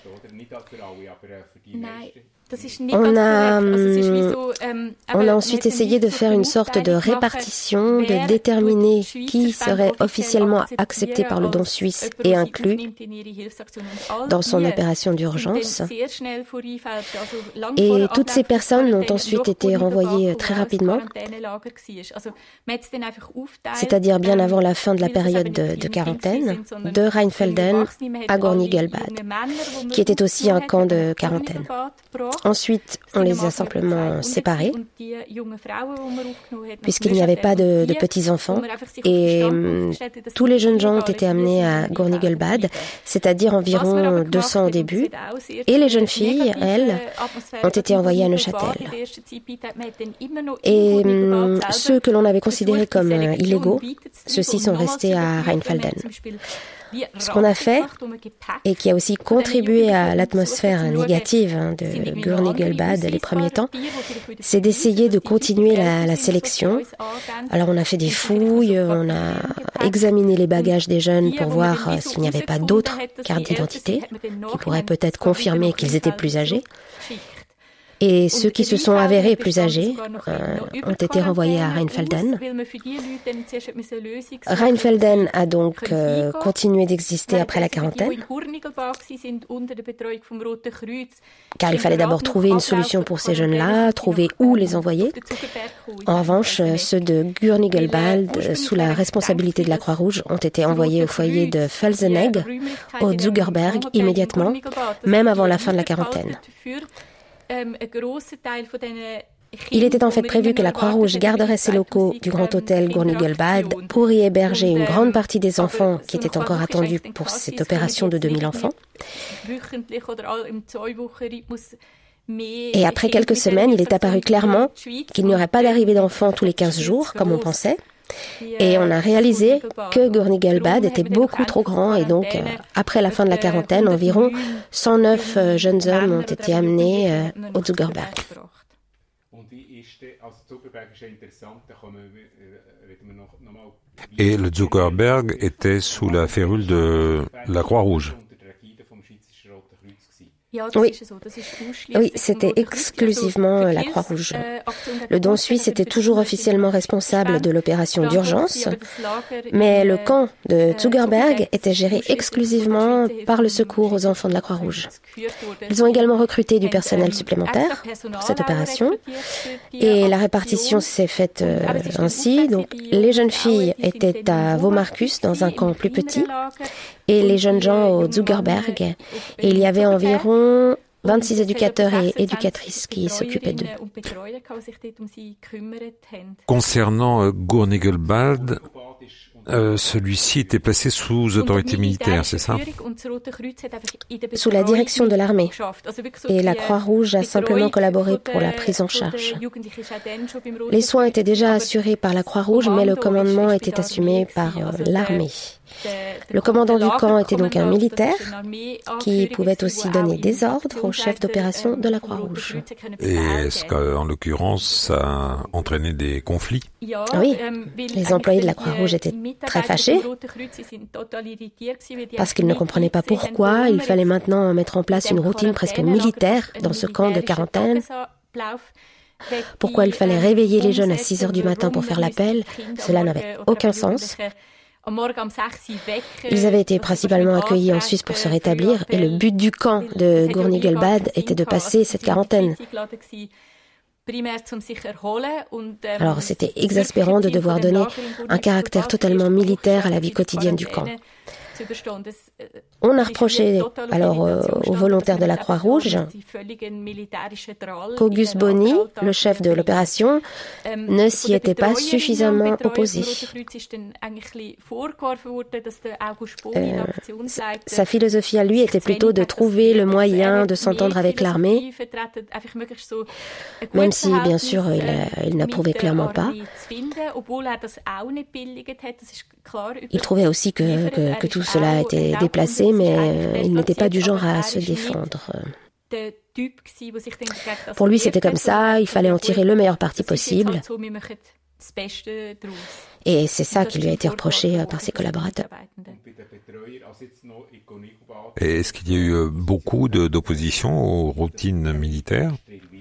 Speaker 6: On a, on a ensuite essayé de faire une sorte de répartition, de déterminer qui serait officiellement accepté par le don suisse et inclus dans son opération d'urgence. Et toutes ces personnes ont ensuite été renvoyées très rapidement, c'est-à-dire bien avant la fin de la période de, de quarantaine, de Rheinfelden à Gorny-Gelbad, qui était aussi un camp de quarantaine. Ensuite, on les a simplement séparés, puisqu'il n'y avait pas de, de petits-enfants, et hum, tous les jeunes gens ont été amenés à Gorny-Gelbad, c'est-à-dire environ deux cents au début, et les jeunes filles, elles, ont été envoyées à Neuchâtel. Et hum, ceux que l'on avait considérés comme euh, illégaux, ceux-ci sont restés à Rheinfelden. Ce qu'on a fait, et qui a aussi contribué à l'atmosphère négative hein, de Gorny-Gelbad les premiers temps, c'est d'essayer de continuer la, la sélection. Alors on a fait des fouilles, on a examiné les bagages des jeunes pour voir euh, s'il n'y avait pas d'autres cartes d'identité qui pourraient peut-être confirmer qu'ils étaient plus âgés. Et ceux qui se sont avérés plus âgés euh, ont été renvoyés à Rheinfelden. Rheinfelden a donc euh, continué d'exister après la quarantaine, car il fallait d'abord trouver une solution pour ces jeunes-là, trouver où les envoyer. En revanche, ceux de Gorny-Gelbad, sous la responsabilité de la Croix-Rouge, ont été envoyés au foyer de Felsenegg, au Zugerberg, immédiatement, même avant la fin de la quarantaine. Il était en fait prévu que la Croix-Rouge garderait ses locaux du Grand Hôtel Gorny-Gelbad pour y héberger une grande partie des enfants qui étaient encore attendus pour cette opération de deux mille enfants. Et après quelques semaines, il est apparu clairement qu'il n'y aurait pas d'arrivée d'enfants tous les quinze jours, comme on pensait. Et on a réalisé que Gorny-Gelbad était beaucoup trop grand et donc, euh, après la fin de la quarantaine, environ cent neuf euh, jeunes hommes ont été amenés euh, au Zugerberg.
Speaker 2: Et le Zugerberg était sous la férule de la Croix-Rouge.
Speaker 6: Oui, oui, c'était exclusivement la Croix-Rouge. Le Don suisse était toujours officiellement responsable de l'opération d'urgence, mais le camp de Zugerberg était géré exclusivement par le secours aux enfants de la Croix-Rouge. Ils ont également recruté du personnel supplémentaire pour cette opération, et la répartition s'est faite euh, ainsi. Donc, les jeunes filles étaient à Vaux-Marcus dans un camp plus petit, et les jeunes gens au Zugerberg, et il y avait environ vingt-six éducateurs et éducatrices qui s'occupaient d'eux.
Speaker 2: Concernant euh, Gurnigelbad, euh, celui-ci était placé sous autorité militaire, c'est ça?
Speaker 6: Sous la direction de l'armée. Et la Croix-Rouge a simplement collaboré pour la prise en charge. Les soins étaient déjà assurés par la Croix-Rouge, mais le commandement était assumé par euh, l'armée. Le commandant du camp était donc un militaire qui pouvait aussi donner des ordres au chef d'opération de la Croix-Rouge.
Speaker 2: Et est-ce qu'en l'occurrence, ça a entraîné des conflits?
Speaker 6: Oui, les employés de la Croix-Rouge étaient très fâchés parce qu'ils ne comprenaient pas pourquoi il fallait maintenant mettre en place une routine presque militaire dans ce camp de quarantaine. Pourquoi il fallait réveiller les jeunes à six heures du matin pour faire l'appel? Cela n'avait aucun sens. Ils avaient été principalement accueillis en Suisse pour se rétablir et le but du camp de Gurnigelbad était de passer cette quarantaine. Alors c'était exaspérant de devoir donner un caractère totalement militaire à la vie quotidienne du camp. On a reproché alors euh, aux volontaires de la Croix-Rouge qu'Auguste Bonny, le chef de l'opération, ne s'y était pas suffisamment opposé. Euh, sa philosophie à lui était plutôt de trouver le moyen de s'entendre avec l'armée, même si, bien sûr, il, a, il n'approuvait clairement pas. Il trouvait aussi que, que, que tout cela était déplacé, mais euh, il n'était pas du genre à se défendre. Pour lui, c'était comme ça, il fallait en tirer le meilleur parti possible. Et c'est ça qui lui a été reproché par ses collaborateurs.
Speaker 2: Et est-ce qu'il y a eu beaucoup de, d'opposition aux routines militaires?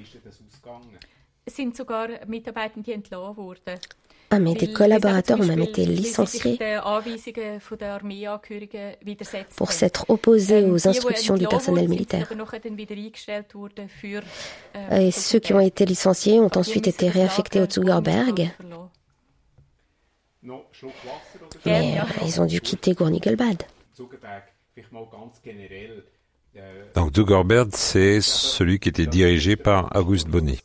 Speaker 6: Ah, mais des collaborateurs ont même été licenciés pour s'être opposés aux instructions du personnel militaire. Et ceux qui ont été licenciés ont ensuite été réaffectés au Zugerberg. Mais euh, ils ont dû quitter Gurnigelbad.
Speaker 2: Donc Zugerberg, c'est celui qui était dirigé par Auguste Bonny.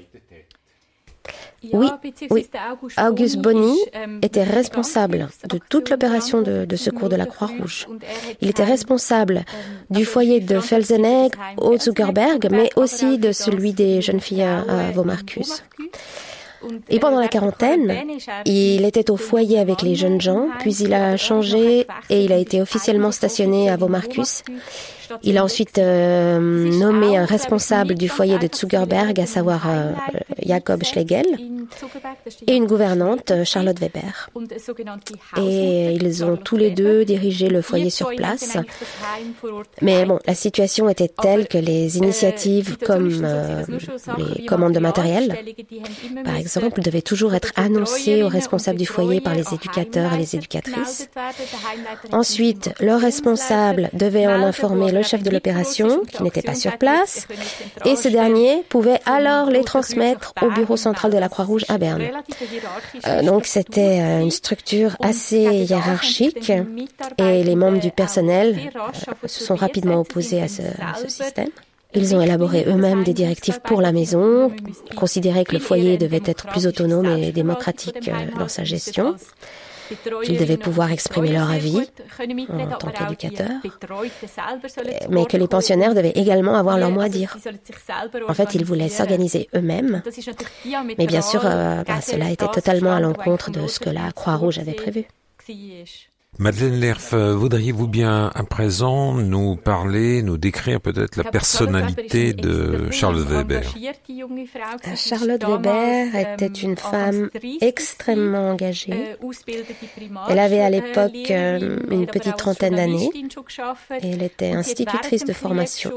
Speaker 6: Oui, oui. Auguste Bonny était responsable de toute l'opération de, de secours de la Croix-Rouge. Il était responsable du foyer de Felsenegg au Zugerberg, mais aussi de celui des jeunes filles à, à Vaux-Marcus. Et pendant la quarantaine, il était au foyer avec les jeunes gens, puis il a changé et il a été officiellement stationné à Vaux-Marcus. Il a ensuite euh, nommé un responsable du foyer de Zugerberg, à savoir euh, Jakob Schlegel, et une gouvernante, Charlotte Weber. Et ils ont tous les deux dirigé le foyer sur place. Mais bon, la situation était telle que les initiatives comme euh, les commandes de matériel, par exemple, devaient toujours être annoncées aux responsables du foyer par les éducateurs et les éducatrices. Ensuite, le responsable devait en informer le chef de l'opération, qui n'était pas sur place, et ce dernier pouvait alors les transmettre au bureau central de la Croix-Rouge à Berne. Euh, donc c'était euh, une structure assez hiérarchique, et les membres du personnel euh, se sont rapidement opposés à ce, à ce système. Ils ont élaboré eux-mêmes des directives pour la maison, considéraient que le foyer devait être plus autonome et démocratique euh, dans sa gestion. Qu'ils devaient pouvoir exprimer leur avis en tant qu'éducateurs, mais que les pensionnaires devaient également avoir leur mot à dire. En fait, ils voulaient s'organiser eux-mêmes, mais bien sûr, euh, bah, cela était totalement à l'encontre de ce que la Croix-Rouge avait prévu.
Speaker 2: Madeleine Lerf, voudriez-vous bien à présent nous parler, nous décrire peut-être la personnalité de Charlotte Weber?
Speaker 6: Charlotte Weber était une femme extrêmement engagée. Elle avait à l'époque une petite trentaine d'années et elle était institutrice de formation.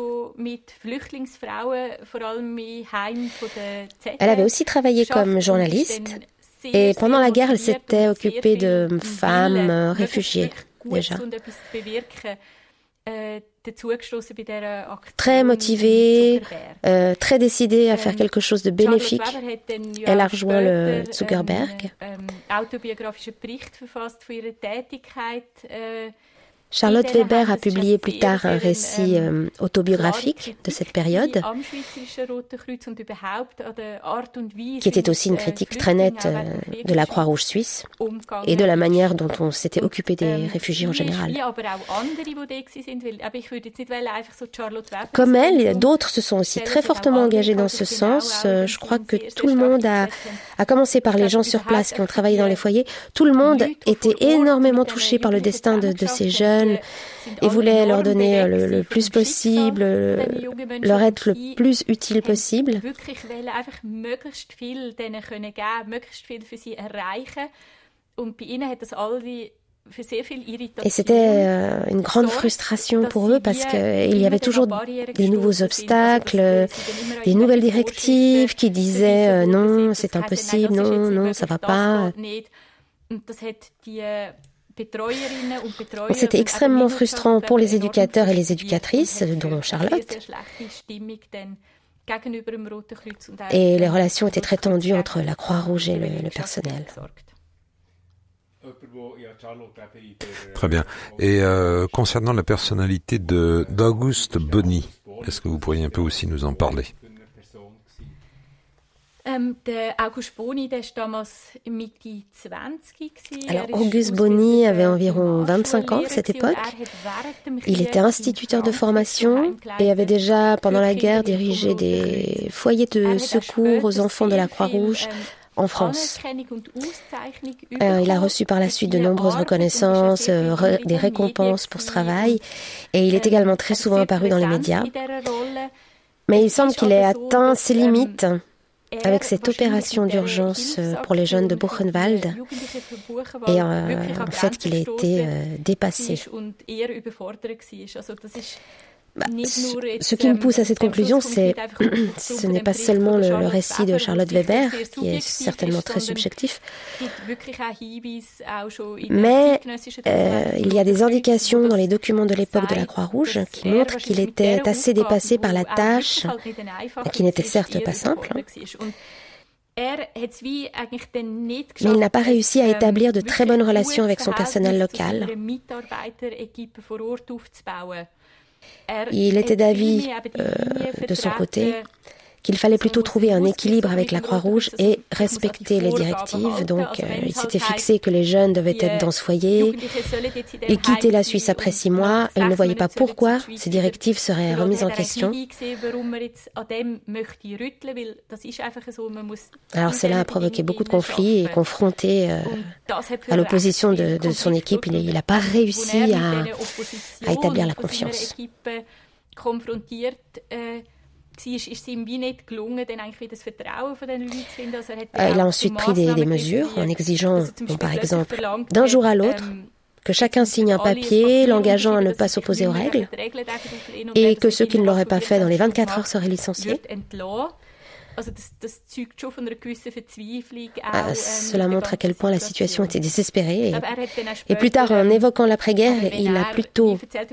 Speaker 6: Elle avait aussi travaillé comme journaliste. Et pendant la guerre, elle s'était occupée de femmes réfugiées, déjà. Très motivée, euh, très décidée à faire quelque chose de bénéfique, elle a rejoint le Zuckerberg. Charlotte Weber a publié plus tard un récit euh, autobiographique de cette période, qui était aussi une critique très nette euh, de la Croix-Rouge suisse et de la manière dont on s'était occupé des réfugiés en général. Comme elle, d'autres se sont aussi très fortement engagés dans ce sens. Je crois que tout le monde a, a commencé par les gens sur place qui ont travaillé dans les foyers. Tout le monde était énormément touché par le destin de, de ces jeunes et voulait leur donner le, le plus possible, leur être le plus utile possible. Et c'était euh, une grande frustration pour eux parce qu'il y avait toujours des nouveaux obstacles, des nouvelles directives qui disaient euh, non, c'est impossible, non, non, ça va pas. C'était extrêmement frustrant pour les éducateurs et les éducatrices, dont Charlotte. Et les relations étaient très tendues entre la Croix-Rouge et le, le personnel.
Speaker 2: Très bien. Et euh, concernant la personnalité de d'August Boni, est-ce que vous pourriez un peu aussi nous en parler?
Speaker 6: Alors, August Boni avait environ vingt-cinq ans à cette époque. Il était instituteur de formation et avait déjà, pendant la guerre, dirigé des foyers de secours aux enfants de la Croix-Rouge en France. Euh, il a reçu par la suite de nombreuses reconnaissances, euh, re, des récompenses pour ce travail, et il est également très souvent apparu dans les médias. Mais il semble qu'il ait atteint ses limites avec cette opération d'urgence pour les jeunes de Buchenwald et euh, en fait qu'il a été euh, dépassé. Bah, ce, ce qui me pousse à cette conclusion, c'est ce n'est pas seulement le, le récit de Charlotte Weber, qui est certainement très subjectif, mais euh, il y a des indications dans les documents de l'époque de la Croix-Rouge qui montrent qu'il était assez dépassé par la tâche, qui n'était certes pas simple. Mais il n'a pas réussi à établir de très bonnes relations avec son personnel local. Il était d'avis, euh, de son côté, qu'il fallait plutôt trouver un équilibre avec la Croix-Rouge et respecter les directives. Donc, euh, il s'était fixé que les jeunes devaient être dans ce foyer. Il quittait la Suisse après six mois et il ne voyait pas pourquoi ces directives seraient remises en question. Alors, cela a provoqué beaucoup de conflits et confronté euh, à l'opposition de, de son équipe. Il n'a pas réussi à, à établir la confiance. Il a ensuite pris des, des mesures en exigeant, bon, par exemple, d'un jour à l'autre, que chacun signe un papier l'engageant à ne pas s'opposer aux règles et que ceux qui ne l'auraient pas fait dans les vingt-quatre heures seraient licenciés. Ah, cela montre à quel point la situation était désespérée. Et, et plus tard, en évoquant l'après-guerre, il a plutôt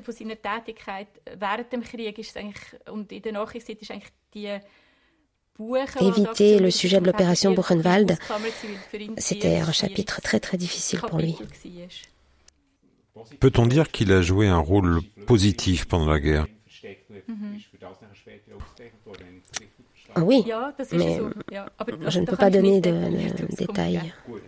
Speaker 6: évité le sujet de l'opération Buchenwald. C'était un chapitre très très difficile pour lui.
Speaker 2: Peut-on dire qu'il a joué un rôle positif pendant la guerre?
Speaker 6: Mm-hmm. Ah oui, mais je ne peux pas donner de, de détails.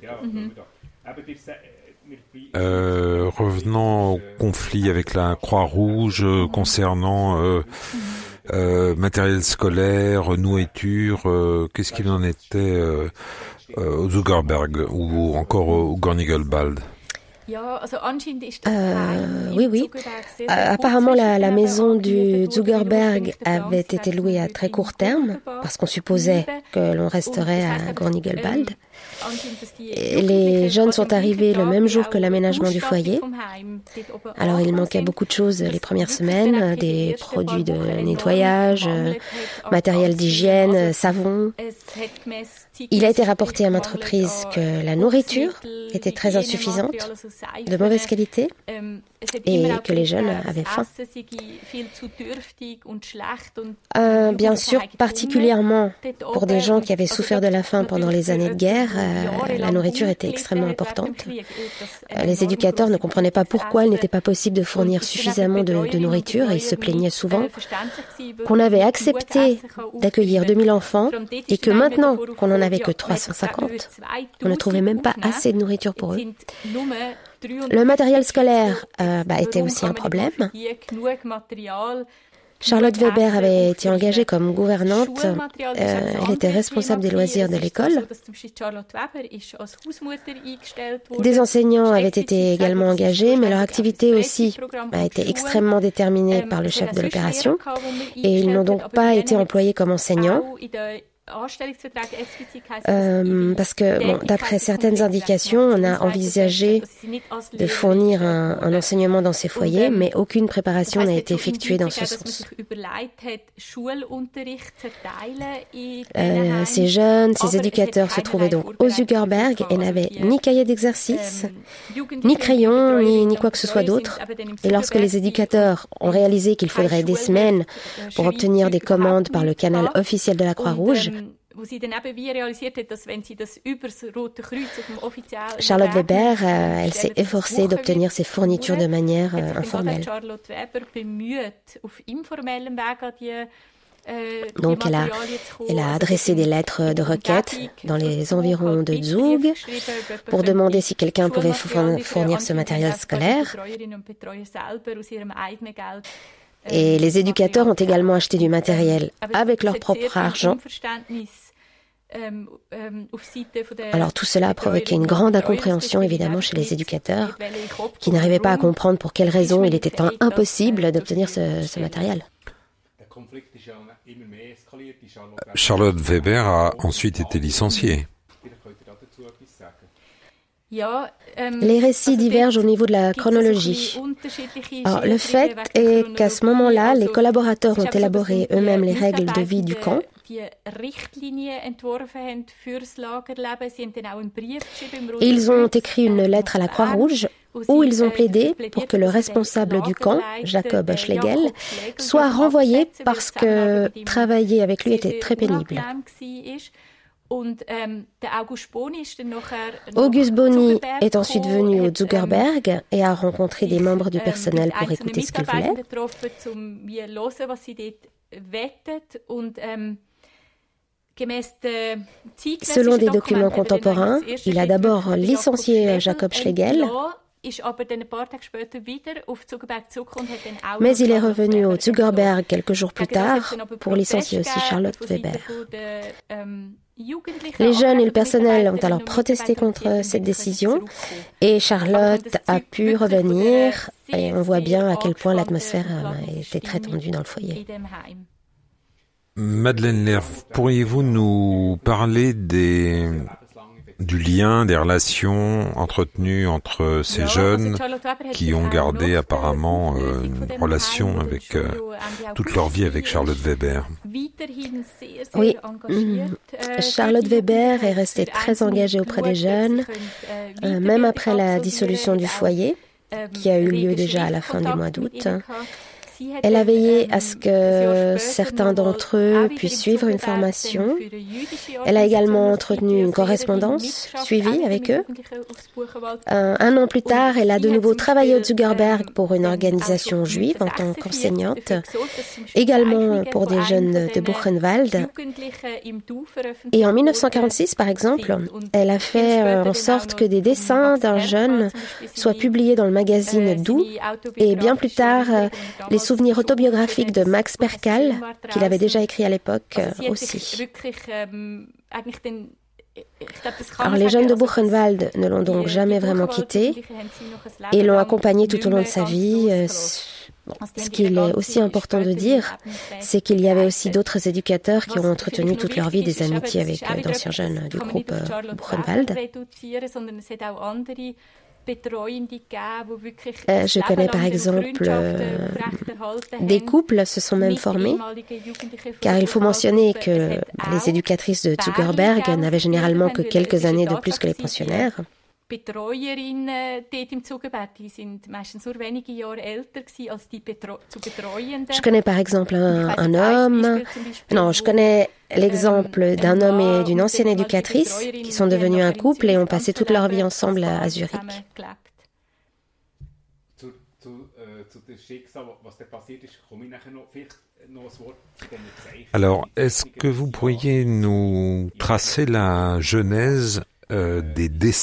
Speaker 2: Euh, revenons au conflit avec la Croix-Rouge euh, concernant euh, euh, matériel scolaire, nourriture, euh, qu'est-ce qu'il en était euh, euh, au Zuckerberg ou encore au Gornigelbald?
Speaker 6: Euh, oui, oui. Euh, apparemment, la, la maison du Zuckerberg avait été louée à très court terme parce qu'on supposait que l'on resterait à Gornigelbald. Et les jeunes sont arrivés le même jour que l'aménagement du foyer. Alors, il manquait beaucoup de choses les premières semaines, des produits de nettoyage, matériel d'hygiène, savon. Il a été rapporté à maintes reprises que la nourriture était très insuffisante, de mauvaise qualité, et que les jeunes avaient faim. Euh, bien sûr, particulièrement pour des gens qui avaient souffert de la faim pendant les années de guerre, euh, la nourriture était extrêmement importante. Euh, les éducateurs ne comprenaient pas pourquoi il n'était pas possible de fournir suffisamment de, de nourriture et ils se plaignaient souvent qu'on avait accepté d'accueillir deux mille enfants et que maintenant qu'on en avait que trois cent cinquante, on ne trouvait même pas assez de nourriture pour eux. Le matériel scolaire euh, bah, était aussi un problème. Charlotte Weber avait été engagée comme gouvernante. Euh, elle était responsable des loisirs de l'école. Des enseignants avaient été également engagés, mais leur activité aussi a été extrêmement déterminée par le chef de l'opération. Et ils n'ont donc pas été employés comme enseignants. Euh, parce que, bon, d'après certaines indications, on a envisagé de fournir un, un enseignement dans ces foyers, mais aucune préparation n'a été effectuée dans ce sens. Euh, ces jeunes, ces éducateurs se trouvaient donc au Zuckerberg et n'avaient ni cahier d'exercice, ni crayon, ni, ni quoi que ce soit d'autre. Et lorsque les éducateurs ont réalisé qu'il faudrait des semaines pour obtenir des commandes par le canal officiel de la Croix-Rouge, Charlotte Weber, euh, elle s'est efforcée d'obtenir ses fournitures de manière euh, informelle. Donc elle a, elle a adressé des lettres de requête dans les environs de Zug pour demander si quelqu'un pouvait fournir ce matériel scolaire. Et les éducateurs ont également acheté du matériel avec leur propre argent. Alors tout cela a provoqué une grande incompréhension évidemment chez les éducateurs qui n'arrivaient pas à comprendre pour quelles raisons il était impossible d'obtenir ce, ce matériel.
Speaker 2: Charlotte Weber a ensuite été licenciée.
Speaker 6: Les récits divergent au niveau de la chronologie. Alors, le fait est qu'à ce moment-là, les collaborateurs ont élaboré eux-mêmes les règles de vie du camp. Et ils ont écrit une lettre à la Croix-Rouge où ils ont plaidé pour que le responsable du camp, Jacob Schlegel, soit renvoyé parce que travailler avec lui était très pénible. Auguste Boni est ensuite venu au Zuckerberg et a rencontré des membres du personnel pour écouter ce qu'ils voulaient. Selon des documents contemporains, il a d'abord licencié Jacob Schlegel, mais il est revenu au Zuckerberg quelques jours plus tard pour licencier aussi Charlotte Weber. Les jeunes et le personnel ont alors protesté contre cette décision et Charlotte a pu revenir et on voit bien à quel point l'atmosphère était très tendue dans le foyer.
Speaker 2: Madeleine Lerve, pourriez-vous nous parler des, du lien, des relations entretenues entre ces jeunes qui ont gardé apparemment euh, une relation avec euh, toute leur vie avec Charlotte Weber?
Speaker 6: Oui, Charlotte Weber est restée très engagée auprès des jeunes, euh, même après la dissolution du foyer, qui a eu lieu déjà à la fin du mois d'août. Elle a veillé à ce que certains d'entre eux puissent suivre une formation. Elle a également entretenu une correspondance suivie avec eux. Un, un an plus tard, elle a de nouveau travaillé au Zuckerberg pour une organisation juive en tant qu'enseignante, également pour des jeunes de Buchenwald. Et en dix-neuf cent quarante-six, par exemple, elle a fait en sorte que des dessins d'un jeune soient publiés dans le magazine Doux, et bien plus tard, les souvenirs autobiographiques de Max Perkal, qu'il avait déjà écrit à l'époque euh, aussi. Alors les jeunes de Buchenwald ne l'ont donc jamais vraiment quitté et l'ont accompagné tout au long de sa vie. Ce qu'il est aussi important de dire, c'est qu'il y avait aussi d'autres éducateurs qui ont entretenu toute leur vie des amitiés avec d'anciens jeunes du groupe Buchenwald. Euh, je connais par exemple euh, des couples se sont même formés, car il faut mentionner que les éducatrices de Zuckerberg n'avaient généralement que quelques années de plus que les pensionnaires. Je connais par exemple un, un homme, non, je connais l'exemple d'un homme et d'une ancienne éducatrice qui sont devenus un couple et ont passé toute leur vie ensemble à, à Zurich.
Speaker 2: Alors, est-ce que vous pourriez nous tracer la genèse euh, des dessins ?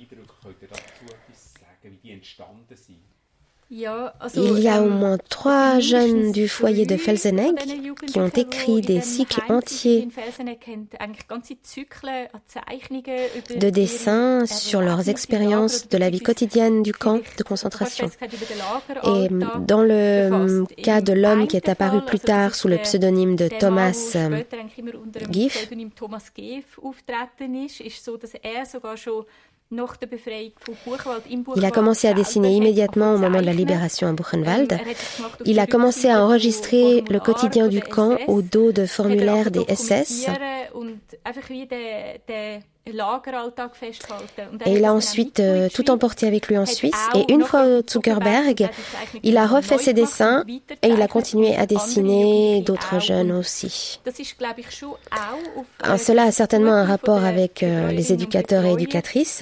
Speaker 6: Il y a au moins trois jeunes du foyer de Felsenegg qui ont écrit des cycles entiers de dessins sur leurs expériences de la vie quotidienne du camp de concentration. Et dans le cas de l'homme qui est apparu plus tard sous le pseudonyme de Thomas Giff, il a commencé à dessiner immédiatement au moment de la libération à Buchenwald. Il a commencé à enregistrer le quotidien du camp au dos de formulaires des S S. Et il a ensuite euh, tout emporté avec lui en Suisse. Et une fois au Zuckerberg, il a refait ses dessins et il a continué à dessiner d'autres jeunes aussi. Alors, cela a certainement un rapport avec euh, les éducateurs et éducatrices.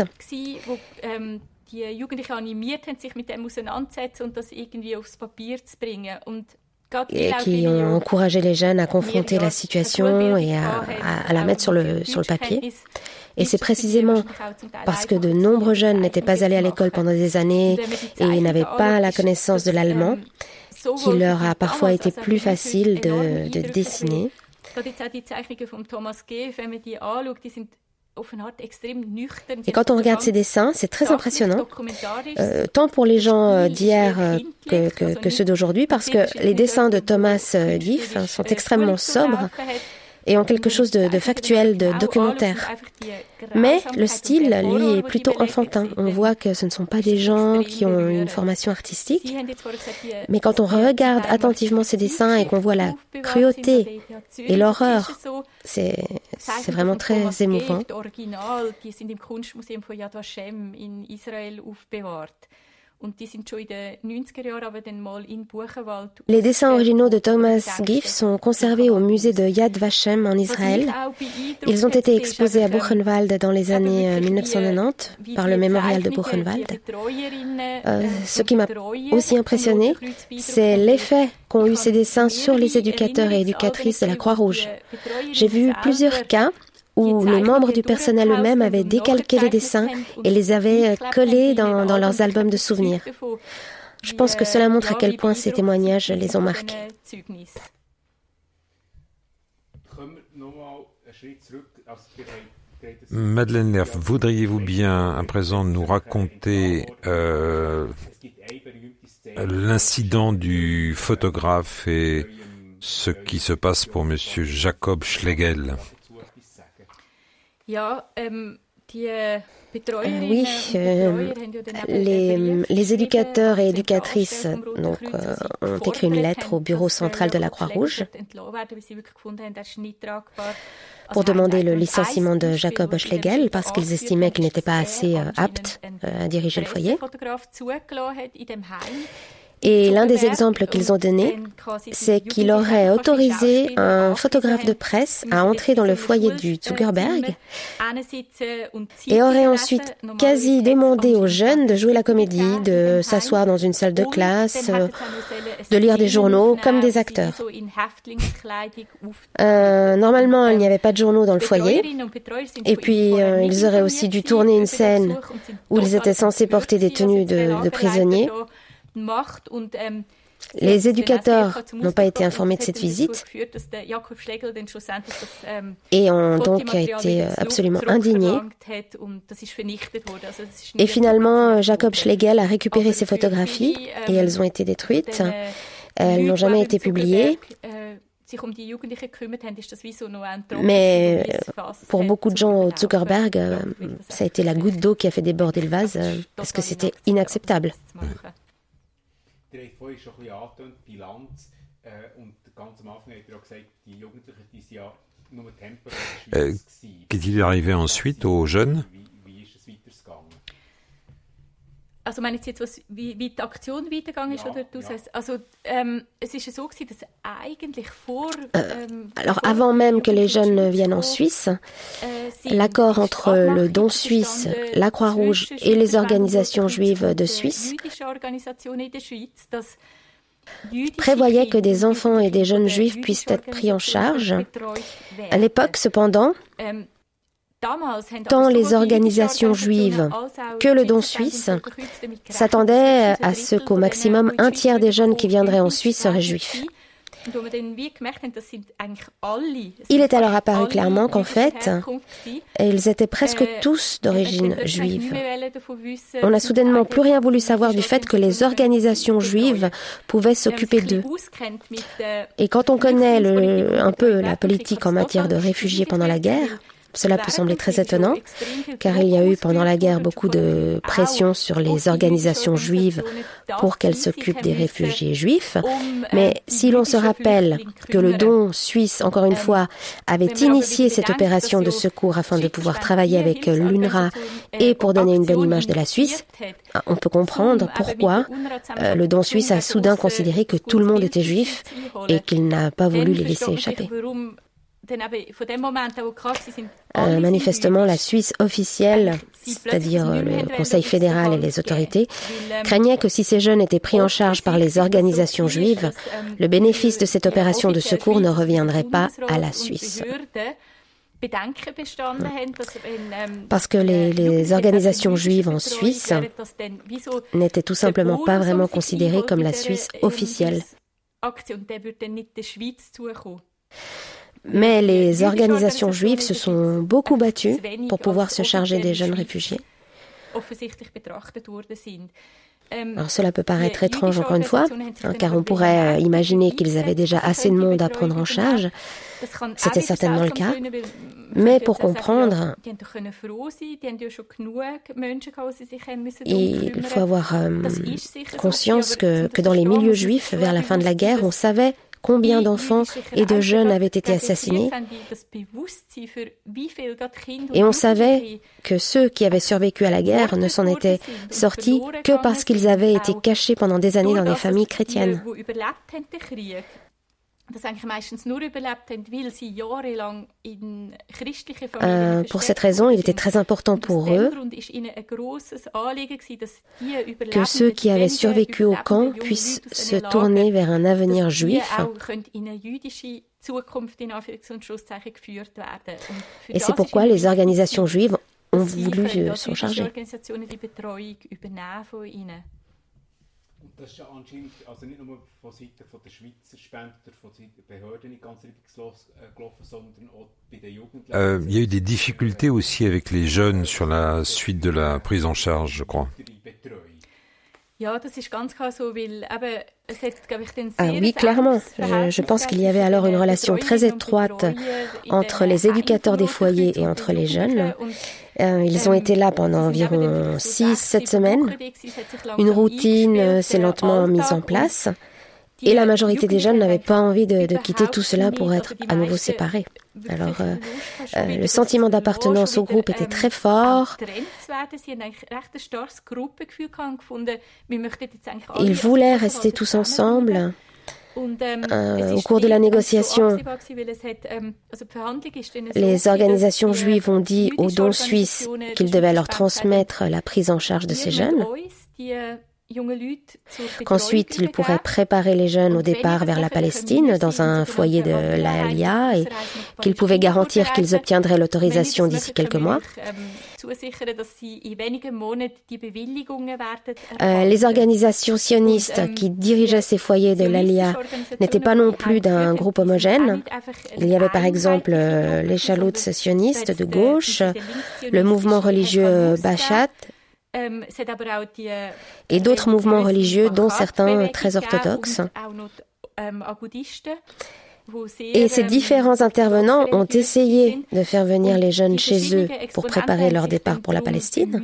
Speaker 6: Et qui ont encouragé les jeunes à confronter la situation et à, à, à la mettre sur le, sur le papier. Et c'est précisément parce que de nombreux jeunes n'étaient pas allés à l'école pendant des années et n'avaient pas la connaissance de l'allemand qu'il leur a parfois été plus facile de, de dessiner. Et quand on regarde ces dessins, c'est très impressionnant, euh, tant pour les gens d'hier euh, que, que, que ceux d'aujourd'hui, parce que les dessins de Thomas euh, Giff sont extrêmement sobres et ont quelque chose de, de factuel, de documentaire. Mais le style, lui, est plutôt enfantin. On voit que ce ne sont pas des gens qui ont une formation artistique. Mais quand on regarde attentivement ces dessins et qu'on voit la cruauté et l'horreur, c'est, c'est vraiment très émouvant. Les dessins originaux de Thomas Giff sont conservés au musée de Yad Vashem en Israël. Ils ont été exposés à Buchenwald dans les années mille neuf cent quatre-vingt-dix par le mémorial de Buchenwald. Euh, ce qui m'a aussi impressionné, c'est l'effet qu'ont eu ces dessins sur les éducateurs et éducatrices de la Croix-Rouge. J'ai vu plusieurs cas où les membres du personnel eux-mêmes avaient décalqué les dessins et les avaient collés dans, dans leurs albums de souvenirs. Je pense que cela montre à quel point ces témoignages les ont marqués.
Speaker 2: Madeleine Lerf, voudriez-vous bien à présent nous raconter euh, l'incident du photographe et ce qui se passe pour Monsieur Jacob Schlegel?
Speaker 6: Euh, oui, euh, les, les éducateurs et éducatrices donc, euh, ont écrit une lettre au bureau central de la Croix-Rouge pour demander le licenciement de Jacob Schlegel parce qu'ils estimaient qu'il n'était pas assez euh, apte euh, à diriger le foyer. Et l'un des exemples qu'ils ont donné, c'est qu'il aurait autorisé un photographe de presse à entrer dans le foyer du Zuckerberg et aurait ensuite quasi demandé aux jeunes de jouer la comédie, de s'asseoir dans une salle de classe, de lire des journaux comme des acteurs. Euh, normalement, il n'y avait pas de journaux dans le foyer. Et puis, euh, ils auraient aussi dû tourner une scène où ils étaient censés porter des tenues de, de prisonniers. Les éducateurs n'ont pas été informés de cette visite et ont donc été absolument indignés. Et finalement, Jacob Schlegel a récupéré ces photographies et elles ont été détruites. Elles n'ont jamais été publiées. Mais pour beaucoup de gens au Zuckerberg, ça a été la goutte d'eau qui a fait déborder le vase parce que c'était inacceptable.
Speaker 7: Ihr habt vorhin schon ein bisschen angetönt, Bilanz, äh, und ganz am Anfang habt ihr auch gesagt, die Jugendlichen, die sind ja nur temporär in der Schweiz gewesen.
Speaker 2: Qu'est-il arrivé ensuite aux jeunes?
Speaker 7: Wie, wie ist es weitergegangen?
Speaker 5: Also meinen Sie jetzt, was, wie, wie die Aktion weitergegangen ist? Ja, oder du ja. sagst, also ähm, es ist ja so gewesen, dass eigentlich vor...
Speaker 6: Ähm, Alors avant même que les jeunes viennent en Suisse, l'accord entre le Don Suisse, la Croix-Rouge et les organisations juives de Suisse prévoyait que des enfants et des jeunes juifs puissent être pris en charge. À l'époque, cependant, tant les organisations juives que le Don Suisse s'attendaient à ce qu'au maximum un tiers des jeunes qui viendraient en Suisse seraient juifs. Il est alors apparu clairement qu'en fait, ils étaient presque tous d'origine juive. On n'a soudainement plus rien voulu savoir du fait que les organisations juives pouvaient s'occuper d'eux. Et quand on connaît le, un peu la politique en matière de réfugiés pendant la guerre, cela peut sembler très étonnant, car il y a eu pendant la guerre beaucoup de pression sur les organisations juives pour qu'elles s'occupent des réfugiés juifs. Mais si l'on se rappelle que le Don Suisse, encore une fois, avait initié cette opération de secours afin de pouvoir travailler avec l'UNRWA et pour donner une bonne image de la Suisse, on peut comprendre pourquoi euh, le Don Suisse a soudain considéré que tout le monde était juif et qu'il n'a pas voulu les laisser échapper. Euh, manifestement, la Suisse officielle, c'est-à-dire le Conseil fédéral et les autorités, craignaient que si ces jeunes étaient pris en charge par les organisations juives, le bénéfice de cette opération de secours ne reviendrait pas à la Suisse. Parce que les, les organisations juives en Suisse n'étaient tout simplement pas vraiment considérées comme la Suisse officielle. Mais les organisations juives se sont beaucoup battues pour pouvoir se charger des jeunes réfugiés. Alors cela peut paraître étrange encore une fois, hein, car on pourrait imaginer qu'ils avaient déjà assez de monde à prendre en charge. C'était certainement le cas. Mais pour comprendre, il faut avoir euh, conscience que, que dans les milieux juifs, vers la fin de la guerre, on savait combien d'enfants et de jeunes avaient été assassinés. Et on savait que ceux qui avaient survécu à la guerre ne s'en étaient sortis que parce qu'ils avaient été cachés pendant des années dans des familles chrétiennes. Euh, pour cette raison, il était très important pour eux que ceux qui avaient survécu au camp puissent se tourner vers un avenir juif. Et c'est pourquoi les organisations juives ont voulu s'en charger.
Speaker 7: Das ist ja anscheinend also nicht nur von Seiten der Schweizer Spender, von Seiten der Behörden nicht ganz reibungslos gelaufen, sondern auch bei den Jugendlichen.
Speaker 2: Euh, il y a eu des difficultés aussi avec les jeunes sur la suite de la prise en charge, je crois.
Speaker 5: Ja, das ist ganz klar so, weil eben es hat, glaube ich, den
Speaker 6: Ah oui, clairement. Je, je pense qu'il y avait alors une relation très étroite entre les éducateurs des foyers et entre les jeunes. Euh, ils ont été là pendant environ six, sept semaines. Une routine s'est lentement mise en place. Et la majorité des jeunes n'avaient pas envie de, de quitter tout cela pour être à nouveau séparés. Alors, euh, euh, le sentiment d'appartenance au groupe était très fort. Ils voulaient rester tous ensemble. Euh, au cours de la négociation, les organisations juives ont dit aux Don Suisses qu'ils devaient leur transmettre la prise en charge de ces jeunes. qu'ensuite il pourrait préparer les jeunes au départ vers la Palestine dans un foyer de l'Aliyah et qu'il pouvait garantir qu'ils obtiendraient l'autorisation d'ici quelques mois. Euh, les organisations sionistes qui dirigeaient ces foyers de l'Aliyah n'étaient pas non plus d'un groupe homogène. Il y avait par exemple euh, les chaloutes sionistes de gauche, le mouvement religieux Bachat, et d'autres mouvements religieux, dont certains très orthodoxes. Et ces différents intervenants ont essayé de faire venir les jeunes chez eux pour préparer leur départ pour la Palestine.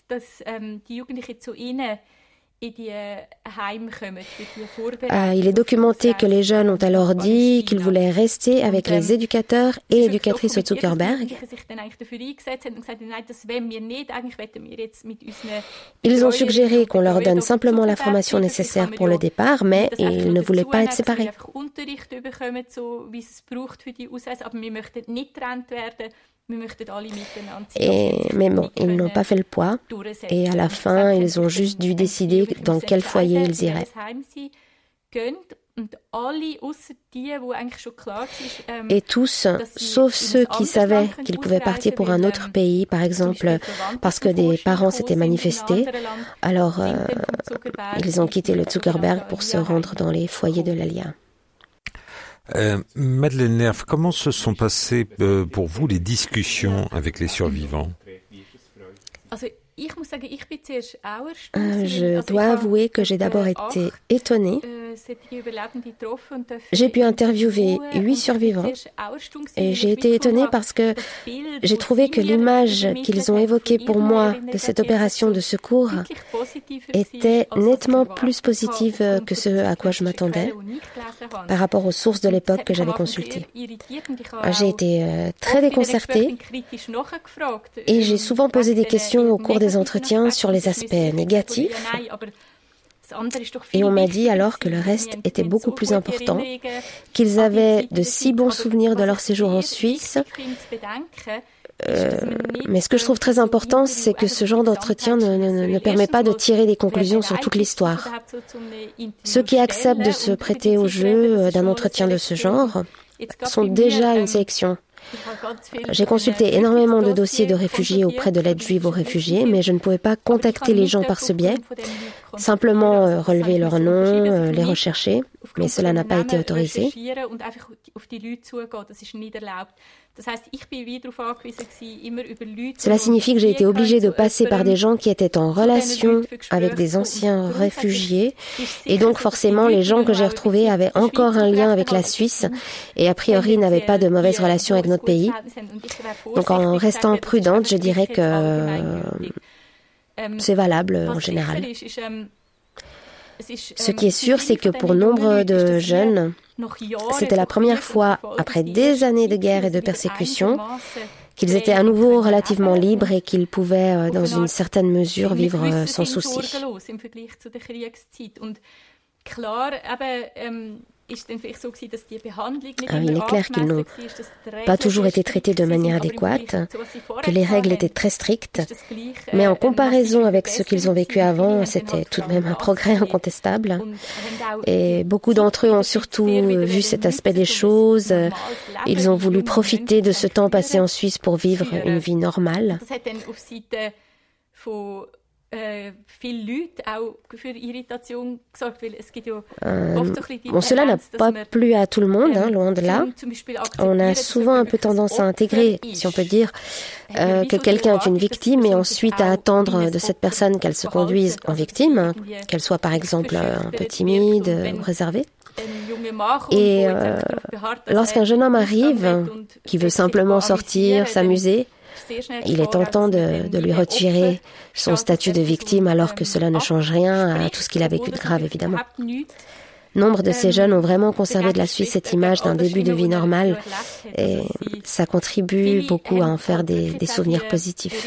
Speaker 6: Euh, il est documenté que les jeunes ont alors dit qu'ils voulaient rester avec les éducateurs et éducatrices au Zuckerberg. Ils ont suggéré qu'on leur donne simplement la formation nécessaire pour le départ, mais ils ne voulaient pas être séparés. Et, mais bon, ils n'ont pas fait le poids et à la fin, ils ont juste dû décider dans quel foyer ils iraient. Et tous, sauf ceux qui savaient qu'ils pouvaient partir pour un autre pays, par exemple parce que des parents s'étaient manifestés, alors euh, ils ont quitté le Zuckerberg pour se rendre dans les foyers de l'Aliyah.
Speaker 2: Euh, Madeleine Nerf, comment se sont passées euh, pour vous les discussions avec les survivants?
Speaker 6: Euh, je dois avouer que j'ai d'abord été étonnée. J'ai pu interviewer huit survivants et j'ai été étonnée parce que j'ai trouvé que l'image qu'ils ont évoquée pour moi de cette opération de secours était nettement plus positive que ce à quoi je m'attendais par rapport aux sources de l'époque que j'avais consultées. J'ai été euh, très déconcertée et j'ai souvent posé des questions au cours des entretiens sur les aspects négatifs. Et on m'a dit alors que le reste était beaucoup plus important, qu'ils avaient de si bons souvenirs de leur séjour en Suisse. Euh, mais ce que je trouve très important, c'est que ce genre d'entretien ne, ne, ne permet pas de tirer des conclusions sur toute l'histoire. Ceux qui acceptent de se prêter au jeu d'un entretien de ce genre sont déjà une sélection. J'ai consulté énormément de dossiers de réfugiés auprès de l'aide juive aux réfugiés, mais je ne pouvais pas contacter les gens par ce biais, simplement euh, relever leur nom, euh, les rechercher, mais cela n'a pas été autorisé. Cela signifie que j'ai été obligée de passer par des gens qui étaient en relation avec des anciens réfugiés et donc forcément les gens que j'ai retrouvés avaient encore un lien avec la Suisse et a priori n'avaient pas de mauvaises relations avec notre pays. Donc en restant prudente, je dirais que euh, c'est valable en général. Ce qui est sûr, c'est que pour nombre de jeunes, c'était la première fois, après des années de guerre et de persécution, qu'ils étaient à nouveau relativement libres et qu'ils pouvaient, dans une certaine mesure, vivre sans souci. Ah, il est clair qu'ils n'ont pas toujours été traités de manière adéquate, que les règles étaient très strictes, mais en comparaison avec ce qu'ils ont vécu avant, c'était tout de même un progrès incontestable. Et beaucoup d'entre eux ont surtout vu cet aspect des choses. Ils ont voulu profiter de ce temps passé en Suisse pour vivre une vie normale. Euh, bon, cela n'a pas plu à tout le monde, hein, loin de là. On a souvent un peu tendance à intégrer, si on peut dire, euh, que quelqu'un est une victime et ensuite à attendre de cette personne qu'elle se conduise en victime, hein, qu'elle soit par exemple un peu timide ou réservée. Et euh, lorsqu'un jeune homme arrive, qui veut simplement sortir, s'amuser, il est tentant de, de lui retirer son statut de victime alors que cela ne change rien à tout ce qu'il a vécu de grave, évidemment. Nombre de ces jeunes ont vraiment conservé de la Suisse cette image d'un début de vie normal et ça contribue beaucoup à en faire des, des souvenirs positifs.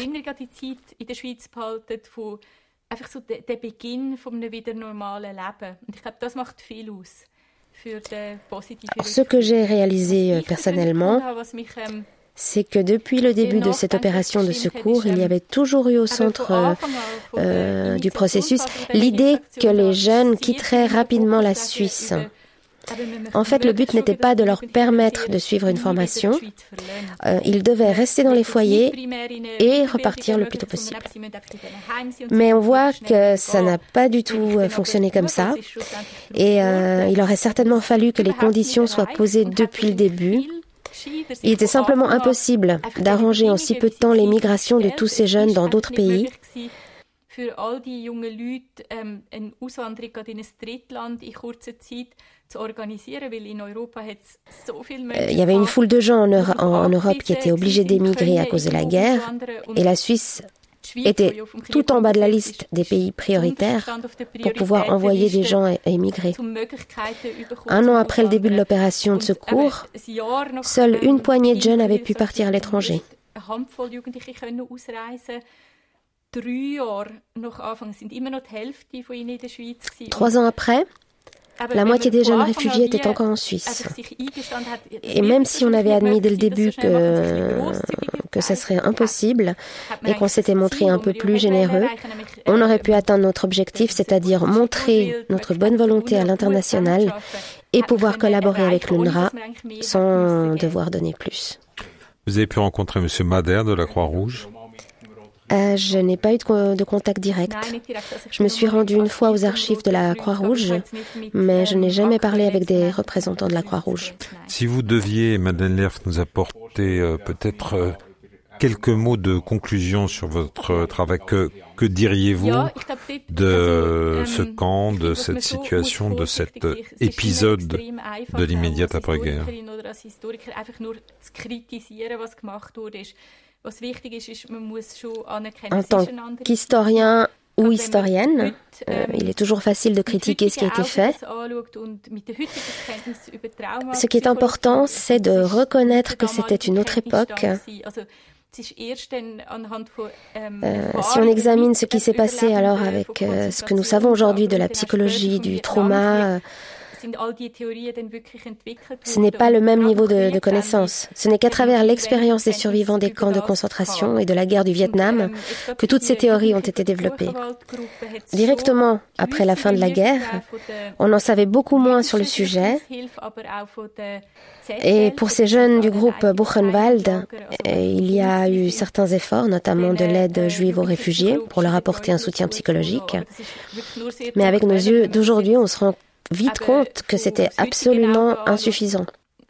Speaker 6: Alors, ce que j'ai réalisé personnellement, c'est que depuis le début de cette opération de secours, il y avait toujours eu au centre euh, euh, du processus l'idée que les jeunes quitteraient rapidement la Suisse. En fait, le but n'était pas de leur permettre de suivre une formation. Euh, ils devaient rester dans les foyers et repartir le plus tôt possible. Mais on voit que ça n'a pas du tout fonctionné comme ça. Et euh, il aurait certainement fallu que les conditions soient posées depuis le début. Il était simplement impossible d'arranger en si peu de temps les migrations de tous ces jeunes dans d'autres pays.
Speaker 5: Für all die jungen Leute ähm, eine Auswanderung in ein Drittland in kurzer Zeit zu organisieren, weil in Europa hat es so viele Menschen.
Speaker 6: Il y avait une foule de gens en, Euro- en Europe qui étaient obligés d'émigrer à cause de la guerre, et la Suisse était tout en bas de la liste des pays prioritaires pour pouvoir envoyer des gens à émigrer. Un an après le début de l'opération de secours, seule une poignée de jeunes avaient pu partir à l'étranger. Trois ans après, la moitié des jeunes réfugiés étaient encore en Suisse. Et même si on avait admis dès le début que, que ça serait impossible et qu'on s'était montré un peu plus généreux, on aurait pu atteindre notre objectif, c'est-à-dire montrer notre bonne volonté à l'international et pouvoir collaborer avec l'U N R A sans devoir donner plus.
Speaker 2: Vous avez pu rencontrer M. Madère de la Croix-Rouge ?
Speaker 6: Euh, je n'ai pas eu de, de contact direct. Je me suis rendue une fois aux archives de la Croix-Rouge, mais je n'ai jamais parlé avec des représentants de la Croix-Rouge.
Speaker 2: Si vous deviez, Madeleine Lerf, nous apporter euh, peut-être euh, quelques mots de conclusion sur votre travail, que, que diriez-vous de ce camp, de cette situation, de cet épisode de l'immédiate après-guerre ?
Speaker 6: En tant qu'historien ou historienne, euh, il est toujours facile de critiquer ce qui a été fait. Ce qui est important, c'est de reconnaître que c'était une autre époque. Euh, si on examine ce qui s'est passé alors avec euh, ce que nous savons aujourd'hui de la psychologie, du trauma, ce n'est pas le même niveau de, de connaissance. Ce n'est qu'à travers l'expérience des survivants des camps de concentration et de la guerre du Vietnam que toutes ces théories ont été développées. Directement après la fin de la guerre, on en savait beaucoup moins sur le sujet. Et pour ces jeunes du groupe Buchenwald, il y a eu certains efforts, notamment de l'aide juive aux réfugiés, pour leur apporter un soutien psychologique. Mais avec nos yeux d'aujourd'hui, on se rend vite compte que c'était absolument insuffisant.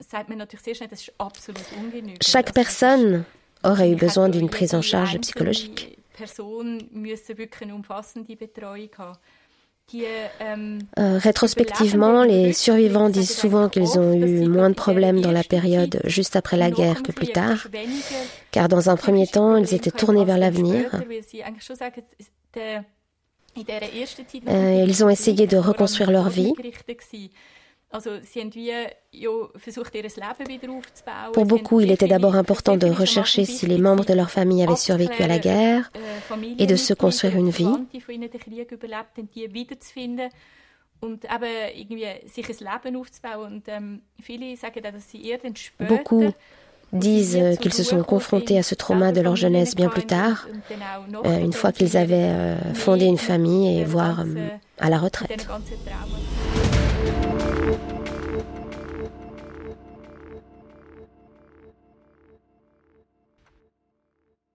Speaker 6: Chaque personne aurait eu besoin d'une prise en charge psychologique. Euh, rétrospectivement, les survivants disent souvent qu'ils ont eu moins de problèmes dans la période juste après la guerre que plus tard, car dans un premier temps, ils étaient tournés vers l'avenir. Euh, ils ont essayé de reconstruire leur vie. Pour beaucoup, il était d'abord important de rechercher si les membres de leur famille avaient survécu à la guerre et de se construire une vie. Beaucoup disent qu'ils se sont confrontés à ce trauma de leur jeunesse bien plus tard, euh, une fois qu'ils avaient euh, fondé une famille et voire euh, à la retraite.